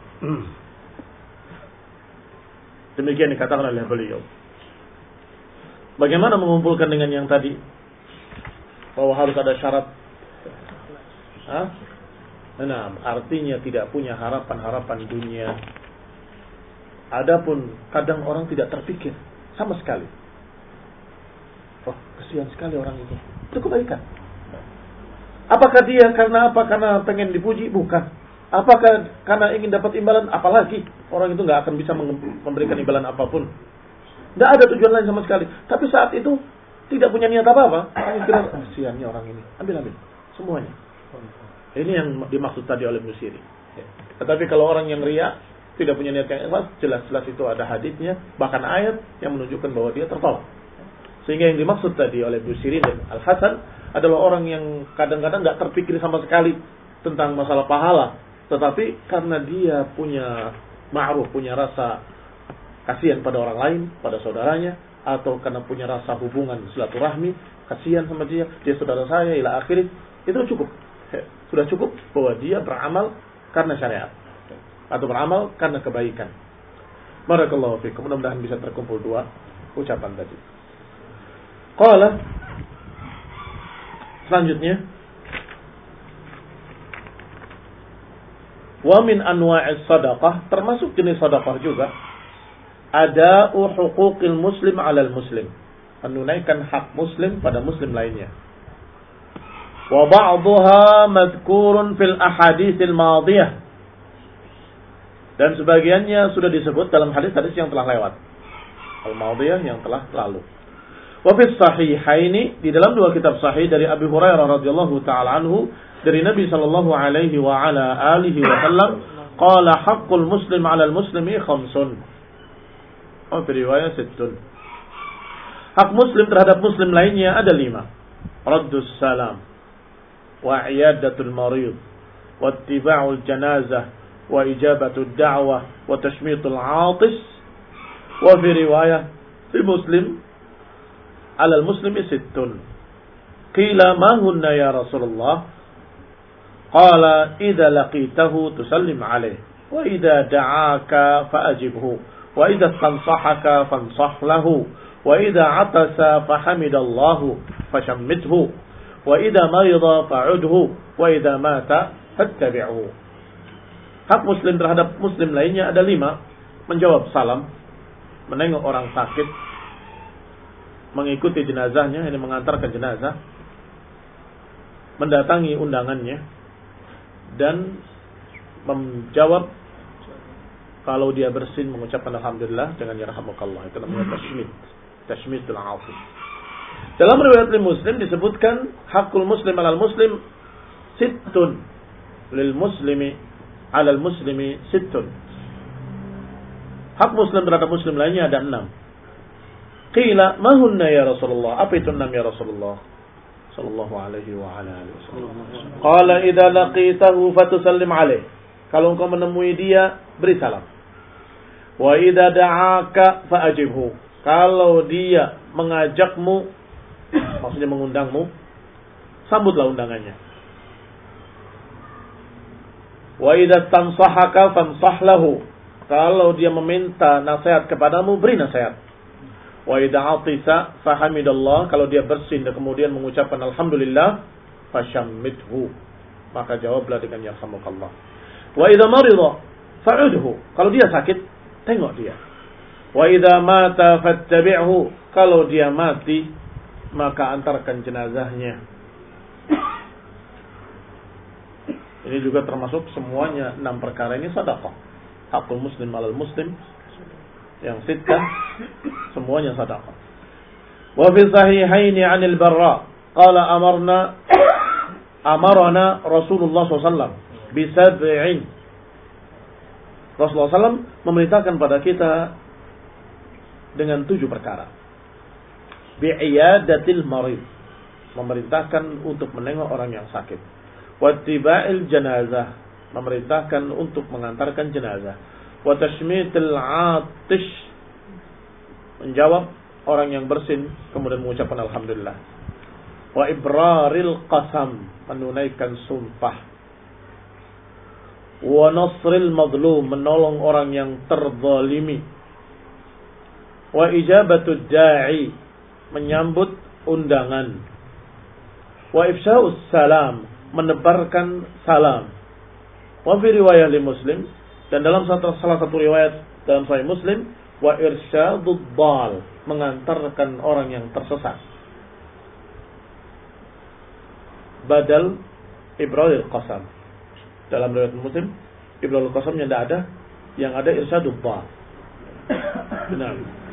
Demikian dikatakan oleh beliau. Bagaimana mengumpulkan dengan yang tadi? Bahwa harus ada syarat. Hah? Nah, artinya tidak punya harapan-harapan dunia. Adapun kadang orang tidak terpikir sama sekali. Oh, kasihan sekali orang itu. Itu kebaikan. Apakah dia karena apa? Karena pengen dipuji? Bukan. Apakah karena ingin dapat imbalan? Apalagi orang itu nggak akan bisa memberikan imbalan apapun. Tidak ada tujuan lain sama sekali. Tapi saat itu tidak punya niat apa-apa. Hanya kira kasihannya orang ini. Ambil-ambil semuanya. Ini yang dimaksud tadi oleh Ibnu Sirin. Tetapi kalau orang yang riya, tidak punya niat yang ikhlas, jelas-jelas itu ada hadisnya, bahkan ayat yang menunjukkan bahwa dia tertolak. Sehingga yang dimaksud tadi oleh Ibnu Sirin dan Al-Hasan adalah orang yang kadang-kadang nggak terpikir sama sekali tentang masalah pahala, tetapi karena dia punya ma'ruf, punya rasa kasihan pada orang lain, pada saudaranya, atau karena punya rasa hubungan silaturahmi, kasihan sama dia, dia saudara saya, ila akhirih, itu cukup. Sudah cukup bahwa dia beramal karena syariat atau beramal karena kebaikan. Barakallahu fiikum. Mudah-mudahan bisa terkumpul dua ucapan tadi. Qala, selanjutnya, wa min anwa'is sadaqah, termasuk jenis sedekah juga, ada'u huquqil muslim 'alal muslim, menunaikan hak muslim pada muslim lainnya. Wa ba'dhuha madhkurun fil ahaditsil madhiyah, dan sebagiannya sudah disebut dalam hadis-hadis yang telah lewat, al-madhiyah yang telah lalu. Wa fis sahihaini, di dalam dua kitab sahih dari Abu Hurairah radhiyallahu taala anhu, dari Nabi sallallahu alaihi wa ala alihi wasallam, qala haqqul muslim 'alal muslimi khamsun. Oh, riwayat sittun. Hak muslim terhadap muslim lainnya ada lima. Raddus salam, wa iyadatul marid, wa ittiba'ul janazah, wa ijabatud da'wah, wa tashmitul 'atis. Wa fi riwayah fi Muslim, 'alal muslimi sittun. Qila ma hunna ya Rasulullah? Qala idza laqitahu tusallim 'alaihi, wa idza da'aka fa'ajibhu, wa idza tansahaka fansah lahu, wa idza 'atasa fahamidallahu fashammithu, wa idza marida fa'udhu, wa idza mata fattabi'hu. Hak muslim terhadap muslim lainnya ada lima. Menjawab salam, menengok orang sakit, mengikuti jenazahnya, ini mengantarkan jenazah, mendatangi undangannya, dan menjawab kalau dia bersin, mengucapkan alhamdulillah dengan yarhamukallah. Itu namanya tashmid, tashmidul 'atif. Dalam riwayat Muslim disebutkan hakul muslim 'alal muslim sittun, lil muslimi 'alal muslimi sittun. Hak muslim terhadap muslim lainnya ada enam. Qila ma hunna ya Rasulullah? Apa itu enam ya Rasulullah sallallahu alaihi wa ala alihi wasallam? Qala idza laqitahu fatusallim alaihi. Kalau engkau menemui dia, beri salam. Wa idza da'aka fa'ajibhu. Kalau dia mengajakmu, maksudnya mengundangmu, sambutlah undangannya. Wa idza tansahaka fansah lahu. Kalau dia meminta nasihat kepadamu, beri nasihat. Wa idza atisa fahamidallah. Kalau dia bersin dan kemudian mengucapkan alhamdulillah, fashammithu. Maka jawablah dengan yarhamukallah. Wa idza marida fa'udhu. Kalau dia sakit, tengok dia. Wa idza mata fattabi'hu. Kalau dia mati, maka antarkan jenazahnya. Ini juga termasuk semuanya enam perkara ini sedekah. Hakul muslim alal muslim yang sittah semuanya sedekah. Wa fi sahihaini 'anil Barra qala amarna amarna Rasulullah sallallahu alaihi wasallam bi sab'in. Rasulullah sallallahu alaihi wasallam memerintahkan pada kita dengan tujuh perkara. Bi'iyadatil marid, memerintahkan untuk menengok orang yang sakit. Wattiba'il janazah, memerintahkan untuk mengantarkan jenazah. Wa tashmitil 'atish, menjawab orang yang bersin kemudian mengucapkan alhamdulillah. Wa ibraril qasam, menunaikan sumpah. Wa nasril madlum, menolong orang yang terzalimi. Wa ijabatud da'i, menyambut undangan. Wa ifsha'us salam, menebarkan salam. Wa fi riwayah li Muslim, dan dalam satu, salah satu riwayat dalam Sahih Muslim, wa irsyadud dal, mengantarkan orang yang tersesat. Badal ibraril qasam. Dalam riwayat Muslim, ibraril qasamnya tidak ada, yang ada irsyadud dal. Benar.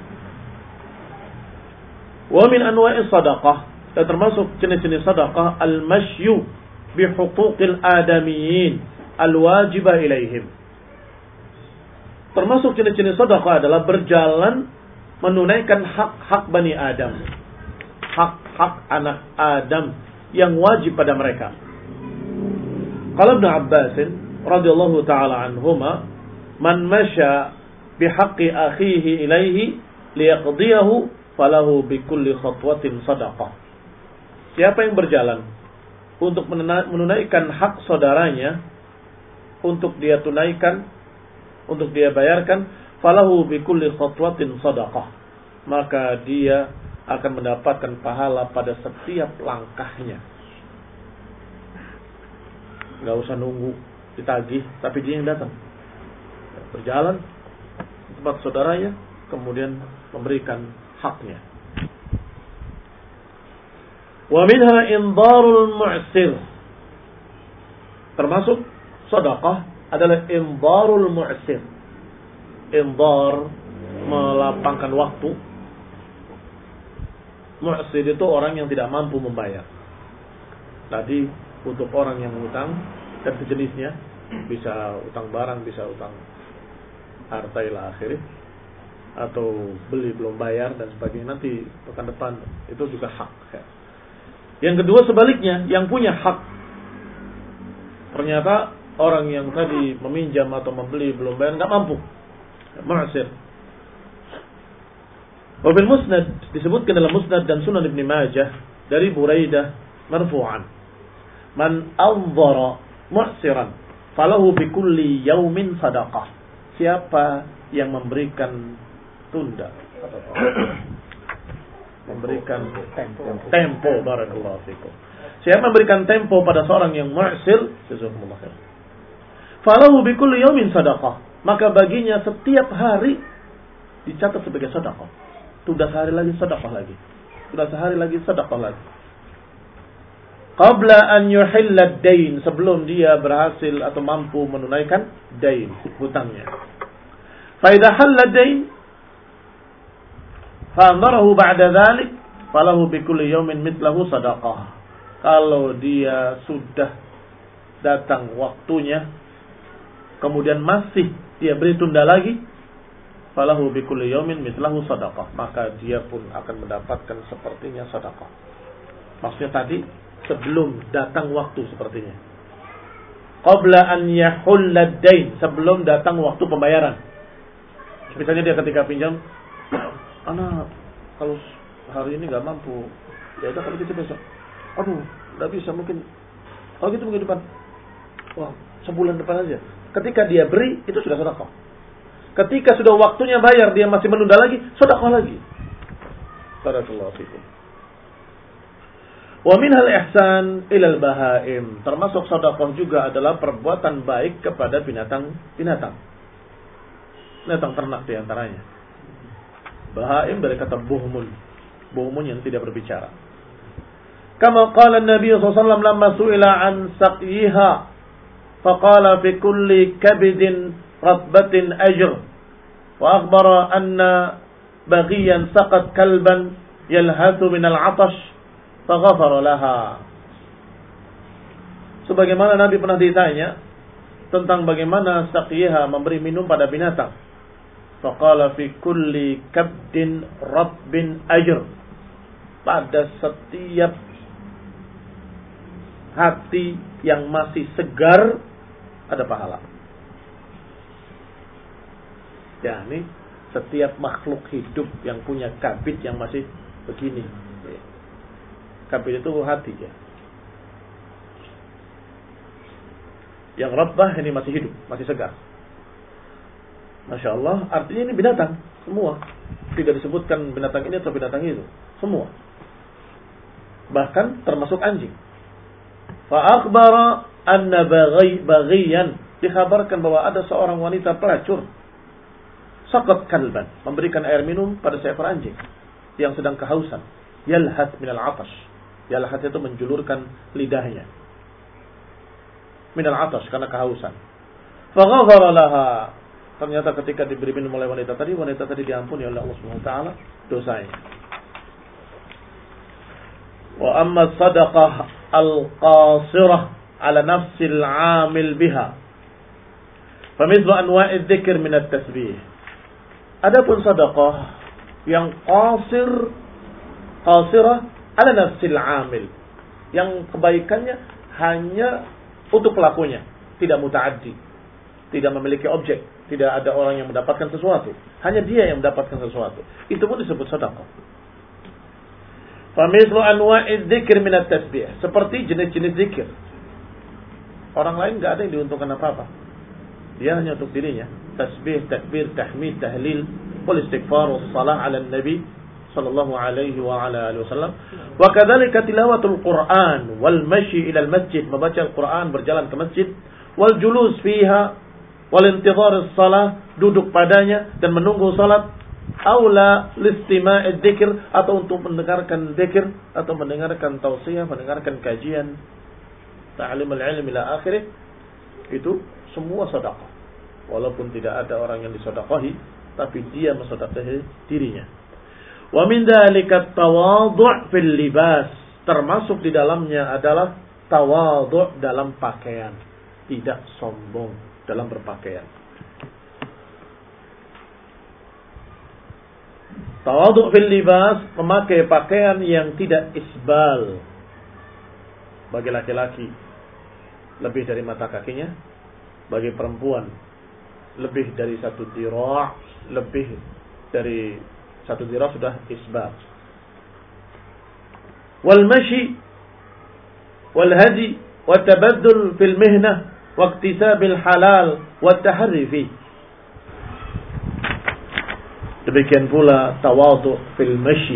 Wa min anwa'is sadaqah, dan termasuk jenis-jenis sedekah al-mashyu bi huquqil adamiyyin al-wajibah ilaihim. Termasuk jenis-jenis sedekah adalah berjalan menunaikan hak-hak Bani Adam, hak-hak anak Adam yang wajib pada mereka. Qala Ibnu Abbas radhiyallahu taala anhuma, man masya bi haqqi akhihi ilaihi liyaqdiyahu falahu bikulli khatwatin sadaqah. Siapa yang berjalan untuk menunaikan hak saudaranya, untuk dia tunaikan, untuk dia bayarkan, falahu bikulli khatwatin sadaqah, maka dia akan mendapatkan pahala pada setiap langkahnya. Enggak usah nunggu ditagih, tapi dia yang datang. Berjalan ke tempat saudaranya, kemudian memberikan haknya. Wa minha indharul mu'sir. Termasuk sedekah adalah indharul mu'sir. Indhar, melapangkan waktu. Mu'sir itu orang yang tidak mampu membayar. Tadi untuk orang yang utang dan sejenisnya, bisa utang barang, bisa utang harta ila akhirih, atau beli belum bayar dan sebagainya, nanti pekan depan, itu juga hak. Yang kedua sebaliknya, yang punya hak, ternyata orang yang tadi meminjam atau membeli belum bayar, nggak mampu, mu'sir. Wabil musnad, disebutkan dalam musnad dan sunan Ibn Majah dari Buraidah marfu'an, man anzara mu'siran falahu bikulli yaumin sadaqah. Siapa yang memberikan tunda atau memberikan tempo, tempo barakallahu fikum. Siapa memberikan tempo pada seorang yang mu'sir, jazakumullah khair, falahu bikulli yaumin sadaqah, maka baginya setiap hari dicatat sebagai sedekah. Sudah sehari lagi sedekah lagi, sudah sehari lagi sedekah lagi. Qabla an yuhilla ad-dain, sebelum dia berhasil atau mampu menunaikan dain, hutangnya. Fa idza halla ad-dain fa'amarahu ba'da dhalik falahu bikulli yawmin mithlahu sadaqah. Kalau dia sudah datang waktunya, kemudian masih dia beri tunda lagi, falahu bikulli yawmin mithlahu sadaqah, maka dia pun akan mendapatkan sepertinya sedekah. Maksudnya tadi sebelum datang waktu sepertinya. Qabla an yahulla ad-dain, sebelum datang waktu pembayaran. Misalnya dia ketika pinjam, anak kalau hari ini nggak mampu, ya udah kalau gitu besok. Aduh, nggak bisa mungkin. Kalau gitu minggu depan. Wah, sebulan depan aja. Ketika dia beri, itu sudah sedekah. Ketika sudah waktunya bayar, dia masih menunda lagi, sedekah lagi. Barakallahu fikum. Wa minhal ihsan ilal bahaim. Termasuk sedekah juga adalah perbuatan baik kepada binatang-binatang. Binatang ternak di antaranya. Bahaim dari kata buhmun. Buhmun yang tidak berbicara. Kama qala Nabi sallallahu alaihi wasallam lamma su'ila an saqyiha faqala fi kulli kabidin ratbatin ajr wa akhbara anna baghiyan saqat kalban yalhathu min al-'atash faghafara laha. Sebagaimana Nabi pernah ditanya tentang bagaimana saqyiha memberi minum pada binatang. Faqala fi kulli kabdin ratbin ajr. Pada setiap hati yang masih segar ada pahala. Ya, ini setiap makhluk hidup yang punya kabid yang masih begini. Kabid itu hati ya. Yang rabbah ini masih hidup, masih segar. Masya Allah, artinya ini binatang semua. Tidak disebutkan binatang ini atau binatang itu, semua. Bahkan termasuk anjing. Fa akhbara anna baghiyan, dikhabarkan bahwa ada seorang wanita pelacur saqat kalban, memberikan air minum pada seekor anjing yang sedang kehausan. Yalhat minal 'atash. Yalhat itu menjulurkan lidahnya. Minal 'atash karena kehausan. Faghafara laha. Ternyata ketika diberi minum oleh wanita tadi, wanita tadi diampuni oleh Allah Subhanahu wa taala dosanya. Wa amma sadaqah al-qasirah ala nafsil 'amil biha. Famithlu anwa'i dzikr min at-tasbih. Adapun sedekah yang qasir, qasirah ala nafsil 'amil, yang kebaikannya hanya untuk pelakunya, tidak mutaaddi, tidak memiliki objek, tidak ada orang yang mendapatkan sesuatu, hanya dia yang mendapatkan sesuatu. Itu pun disebut sedekah. Famithlu anwa'i dzikr min at-tasbih, seperti jenis-jenis zikir. Orang lain enggak ada yang diuntungkan apa-apa. Dia hanya untuk dirinya. Tasbih, takbir, tahmid, tahlil, wal istighfar, was salah 'ala nabi sallallahu alaihi wa ala alihi wasallam. Wa kadzalika tilawatul Qur'an wal mashi ila al-masjid, membaca Al-Qur'an, berjalan ke masjid, wal julus fiha wal intidhar as-salah, duduk padanya dan menunggu salat, aula listima'i dzikr, atau untuk mendengarkan zikir atau mendengarkan tausiah, mendengarkan kajian, ta'lim al-ilm ila akhirih. Itu semua sedekah. Walaupun tidak ada orang yang disedekahi, tapi dia mensedekahi dirinya. Wa min dzalika tawadhu' fil libas, termasuk di dalamnya adalah tawadhu' dalam pakaian, tidak sombong dalam berpakaian. Tawadhu' fil libas, memakai pakaian yang tidak isbal. Bagi laki-laki lebih dari mata kakinya, bagi perempuan lebih dari satu dira', lebih dari satu dira' sudah isbal. Wal mashi wal hadi wat tabaddul fil mihnah wa iktisabil halal wat tahri fi. Demikian pula tawadhu fil mashi.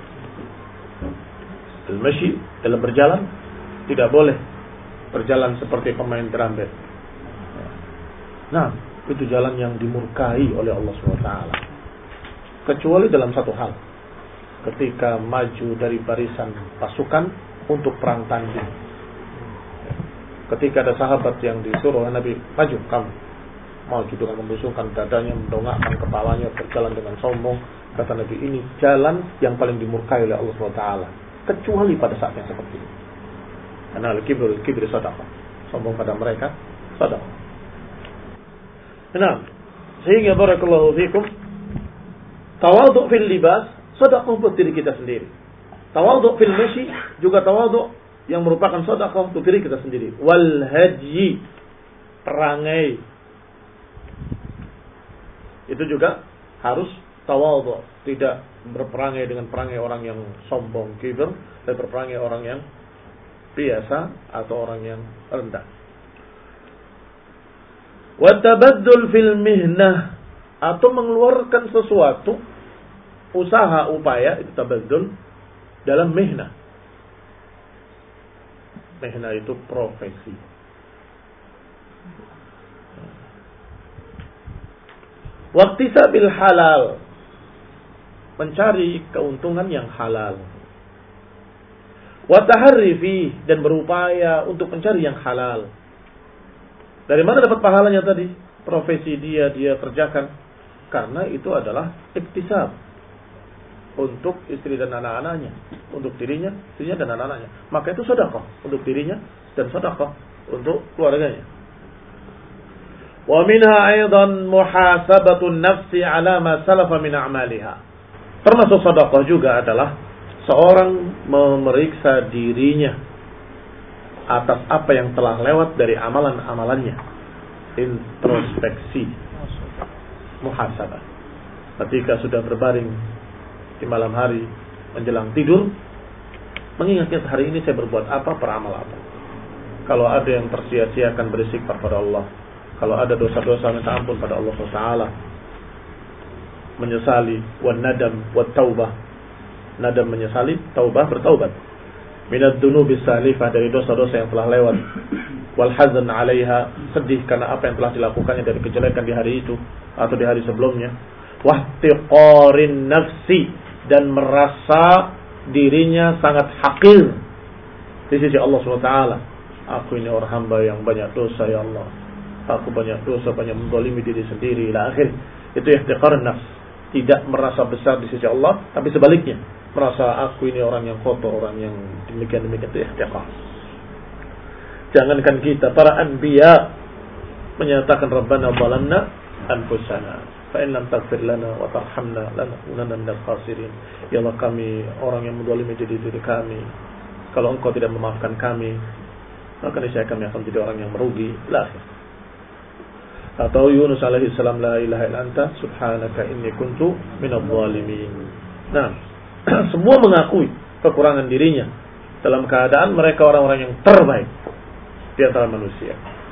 Al mashi dalam berjalan tidak boleh berjalan seperti pemain drum band. Nah, itu jalan yang dimurkai oleh Allah subhanahu wa taala. Kecuali dalam satu hal, ketika maju dari barisan pasukan untuk perang tanding. Ketika ada sahabat yang disuruh oleh Nabi, maju kamu, maju dengan membusungkan dadanya, mendongakkan kepalanya, berjalan dengan sombong. Kata Nabi, ini jalan yang paling dimurkai oleh Allah subhanahu wa taala, kecuali pada saat yang seperti ini. Karena al-kibr al-kibr sadaqah, sombong pada mereka sadaqah. Nah, sehingga barakallahu fikum, tawadhu fil libas sedekah untuk diri kita sendiri. Tawadhu fil mashi juga tawadhu yang merupakan sedekah untuk diri kita sendiri. Wal hadyi, perangai, itu juga harus tawadhu, tidak berperangai dengan perangai orang yang sombong, kibir, dan berperangai orang yang biasa atau orang yang rendah. Wa tabaddul fil mihnah, atau mengeluarkan sesuatu, usaha, upaya, itu tabaddul dalam mihnah. Mihnah itu profesi. Waqtisabil halal, mencari keuntungan yang halal. Wa taharri fi, dan berupaya untuk mencari yang halal. Dari mana dapat pahalanya tadi? Profesi dia dia kerjakan karena itu adalah iktisab untuk istri dan anak-anaknya, untuk dirinya, dirinya dan anak-anaknya. Maka itu sedekah untuk dirinya dan sedekah untuk keluarganya. Wa minha aidan muhasabatun nafsi ala ma salafa min a'maliha. Termasuk sedekah juga adalah seorang memeriksa dirinya atas apa yang telah lewat dari amalan-amalannya. Introspeksi, muhasabah. Ketika sudah berbaring di malam hari menjelang tidur, mengingat hari ini saya berbuat apa, beramal apa. Kalau ada yang tersia-siakan, beristighfar pada Allah. Kalau ada dosa-dosa, minta ampun pada Allah subhanahu wa taala. Menyesali, wan nadam, wat taubah. Nadam menyesali, taubah bertaubat. Minad dunubi salifah, dari dosa-dosa yang telah lewat. Wal hazan 'alaiha, sedih karena apa yang telah dilakukannya dari kejelekan di hari itu atau di hari sebelumnya. Wahtiqarin nafsi, dan merasa dirinya sangat hakir di sisi Allah subhanahu wa taala. Aku ini orang hamba yang banyak dosa, ya Allah. Aku banyak dosa, banyak menzalimi diri sendiri, ila akhir. Itu ihtiqar nafs, tidak merasa besar di sisi Allah, tapi sebaliknya, merasa aku ini orang yang kotor, orang yang demikian-demikian. Itu ihtiqar. Jangankan kita, para anbiya menyatakan Rabbana zalamna anfusana fa in lam taghfir lana wa tarhamna lanakunanna minal khasirin. Ya Allah, kami orang yang menzalimi diri diri kami. Kalau Engkau tidak memaafkan kami, maka niscaya kami akan menjadi orang yang merugi. Lah. Atau Yunus alaihi salam, la ilaha illa anta subhanaka inni kuntu minadh dhalimin. Nah, semua mengakui kekurangan dirinya dalam keadaan mereka orang-orang yang terbaik di antara manusia.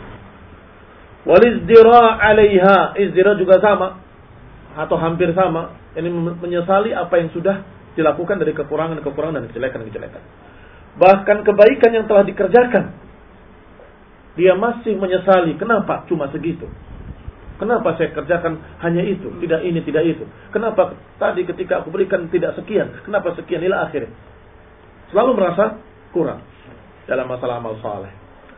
Wal izdira 'alaiha, izdira juga sama atau hampir sama. Ini menyesali apa yang sudah dilakukan dari kekurangan-kekurangan dan kejelekan-kejelekan. Bahkan kebaikan yang telah dikerjakan, dia masih menyesali. Kenapa cuma segitu? Kenapa saya kerjakan hanya itu, tidak ini, tidak itu? Kenapa tadi ketika aku berikan tidak sekian? Kenapa sekian? Ila akhir. Selalu merasa kurang dalam masalah amal saleh.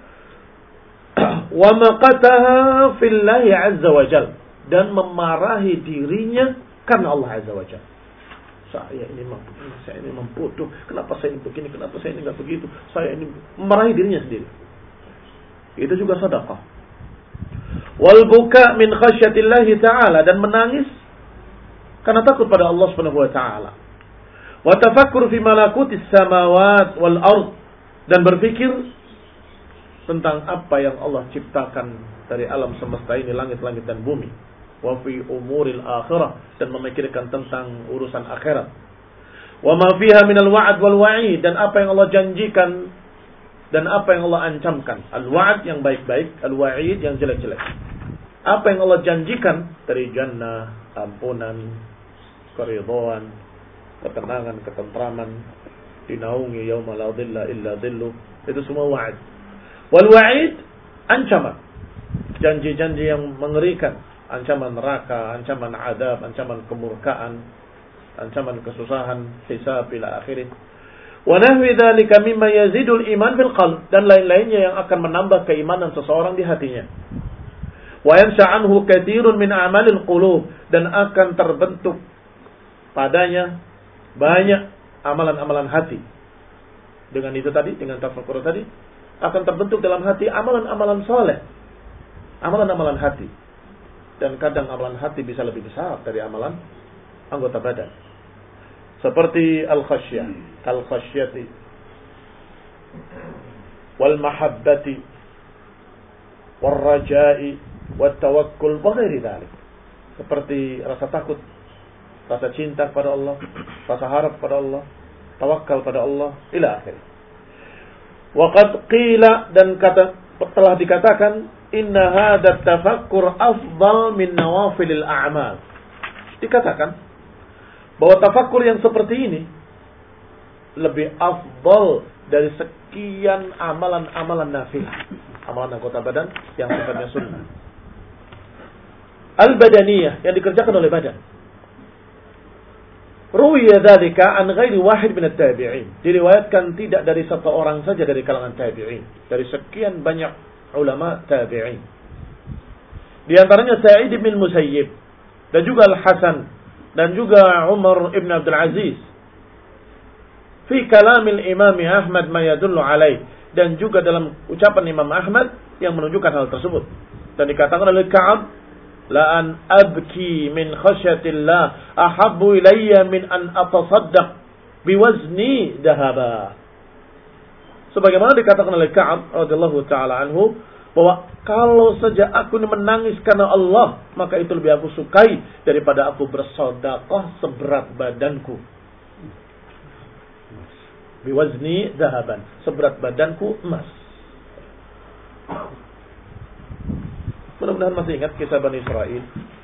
Wa maqataha fillahi azza wa jal, dan memarahi dirinya karena Allah azza wa jal. Saya ini mampu, saya ini membodoh. Kenapa saya ini begini? Kenapa saya ini enggak begitu? Saya ini memarahi dirinya sendiri. Itu juga sedekah. Wal buka min khasyatillahi ta'ala, dan menangis karena takut pada Allah Subhanahu wa taala. Wa tafakkur fi malakutis samawat wal ard, dan berpikir tentang apa yang Allah ciptakan dari alam semesta ini, langit-langit dan bumi. Wa fi umuril akhirah, dan memikirkan tentang urusan akhirat. Wa ma fiha minal wa'd wal wa'id, dan apa yang Allah janjikan dan apa yang Allah ancamkan. Al-wa'd yang baik-baik, al-wa'id yang jelek-jelek. Apa yang Allah janjikan dari jannah, ampunan, keridhaan, ketenangan, ketentraman, dinaungi yauma la dhilla illa dhillu. Itu semua wa'id. Wal wa'id, ancaman. Janji-janji yang mengerikan, ancaman neraka, ancaman adab, ancaman kemurkaan, ancaman kesusahan, hisab ila akhirih. Wa nahwi dzalika mimma yazidul iman fil qalb, dan lain-lainnya yang akan menambah keimanan seseorang di hatinya. Wa yansha'anhu katsirun min a'malil qulub, dan akan terbentuk padanya banyak amalan-amalan hati. Dengan itu tadi, dengan tafakkur tadi, akan terbentuk dalam hati amalan-amalan saleh, amalan-amalan hati. Dan kadang amalan hati bisa lebih besar dari amalan anggota badan. Seperti al-khasyah, al-khasyati wal mahabbati wal raja'i wat tawakkul wa ghairi dzalik. Seperti rasa takut, rasa cinta kepada Allah, rasa harap pada Allah, tawakal pada Allah, ila akhir. Wa qad qila, dan kata telah dikatakan inna hadza tafakkur afdal min nawafilil a'mal. Dikatakan bahwa tafakkur yang seperti ini lebih afdal dari sekian amalan-amalan nafilah, amalan anggota badan yang sifatnya sunnah. Al-badaniyah, yang dikerjakan oleh badan. Ruwiya dzalika an ghairi wahid min at-tabi'in. Diriwayatkan tidak dari satu orang saja dari kalangan tabi'in, dari sekian banyak ulama tabi'in. Di antaranya Sa'id bin Musayyib dan juga Al-Hasan dan juga Umar ibn Abdul Aziz. Fi kalamil Imam Ahmad ma yadullu alaih, dan juga dalam ucapan Imam Ahmad yang menunjukkan hal tersebut. Dan dikatakan oleh Ka'ab, la an abki min khasyatillah ahabbu ilayya min an atasaddaq biwazni dahaba. Sebagaimana dikatakan oleh Ka'ab radhiyallahu taala anhu, bahwa kalau saja aku ini menangis karena Allah, maka itu lebih aku sukai daripada aku bersedekah seberat badanku. Biwazni dahaban, seberat badanku emas. Mudah-mudahan masih ingat kisah Bani Israel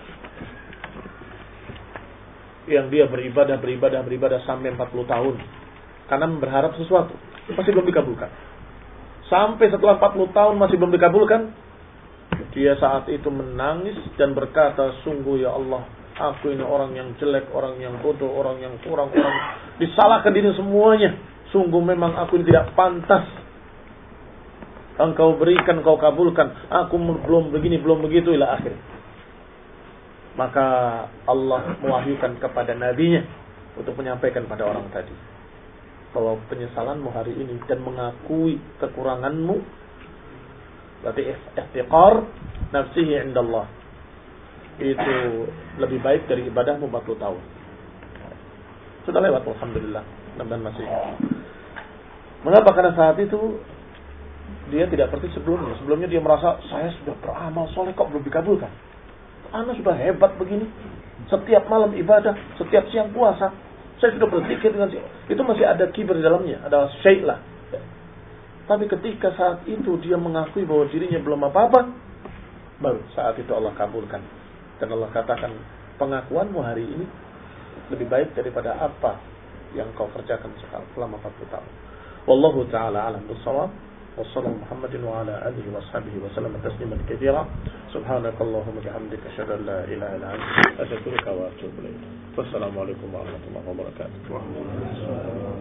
yang dia beribadah, beribadah, beribadah sampai empat puluh tahun karena berharap sesuatu, masih belum dikabulkan. Sampai setelah empat puluh tahun masih belum dikabulkan, dia saat itu menangis dan berkata, sungguh ya Allah, aku ini orang yang jelek, orang yang bodoh, orang yang kurang, orang disalahkan diri semuanya. Sungguh memang aku ini tidak pantas. Engkau berikan, engkau kabulkan. Aku belum begini, belum begitu, ila akhir. Maka Allah mewahyukan kepada nabinya untuk menyampaikan pada orang tadi bahwa penyesalanmu hari ini dan mengakui kekuranganmu, berarti ihtiqar nafsihi indallah, itu lebih baik dari ibadahmu empat puluh tahun. Sudah lewat, alhamdulillah. Dan masih. Mengapa? Karena saat itu dia tidak seperti sebelumnya. Sebelumnya dia merasa, saya sudah beramal soleh kok belum dikabulkan. Anda sudah hebat begini. Setiap malam ibadah, setiap siang puasa. Saya sudah berzikir dengan siang. Itu masih ada kibir di dalamnya. Ada syait lah. Tapi ketika saat itu dia mengakui bahwa dirinya belum apa-apa, baru saat itu Allah kabulkan. Dan Allah katakan, pengakuanmu hari ini lebih baik daripada apa yang kau kerjakan selama empat puluh tahun. Wallahu ta'ala alam bis-shawab. Wassallallahu Muhammadin wa ala alihi wa sahbihi wa sallam tasliman katsira. Subhanakallahumma bihamdika asyhadu an la ilaha illa anta astaghfiruka wa atubu ilaik. Wassalamu alaikum warahmatullahi wabarakatuh.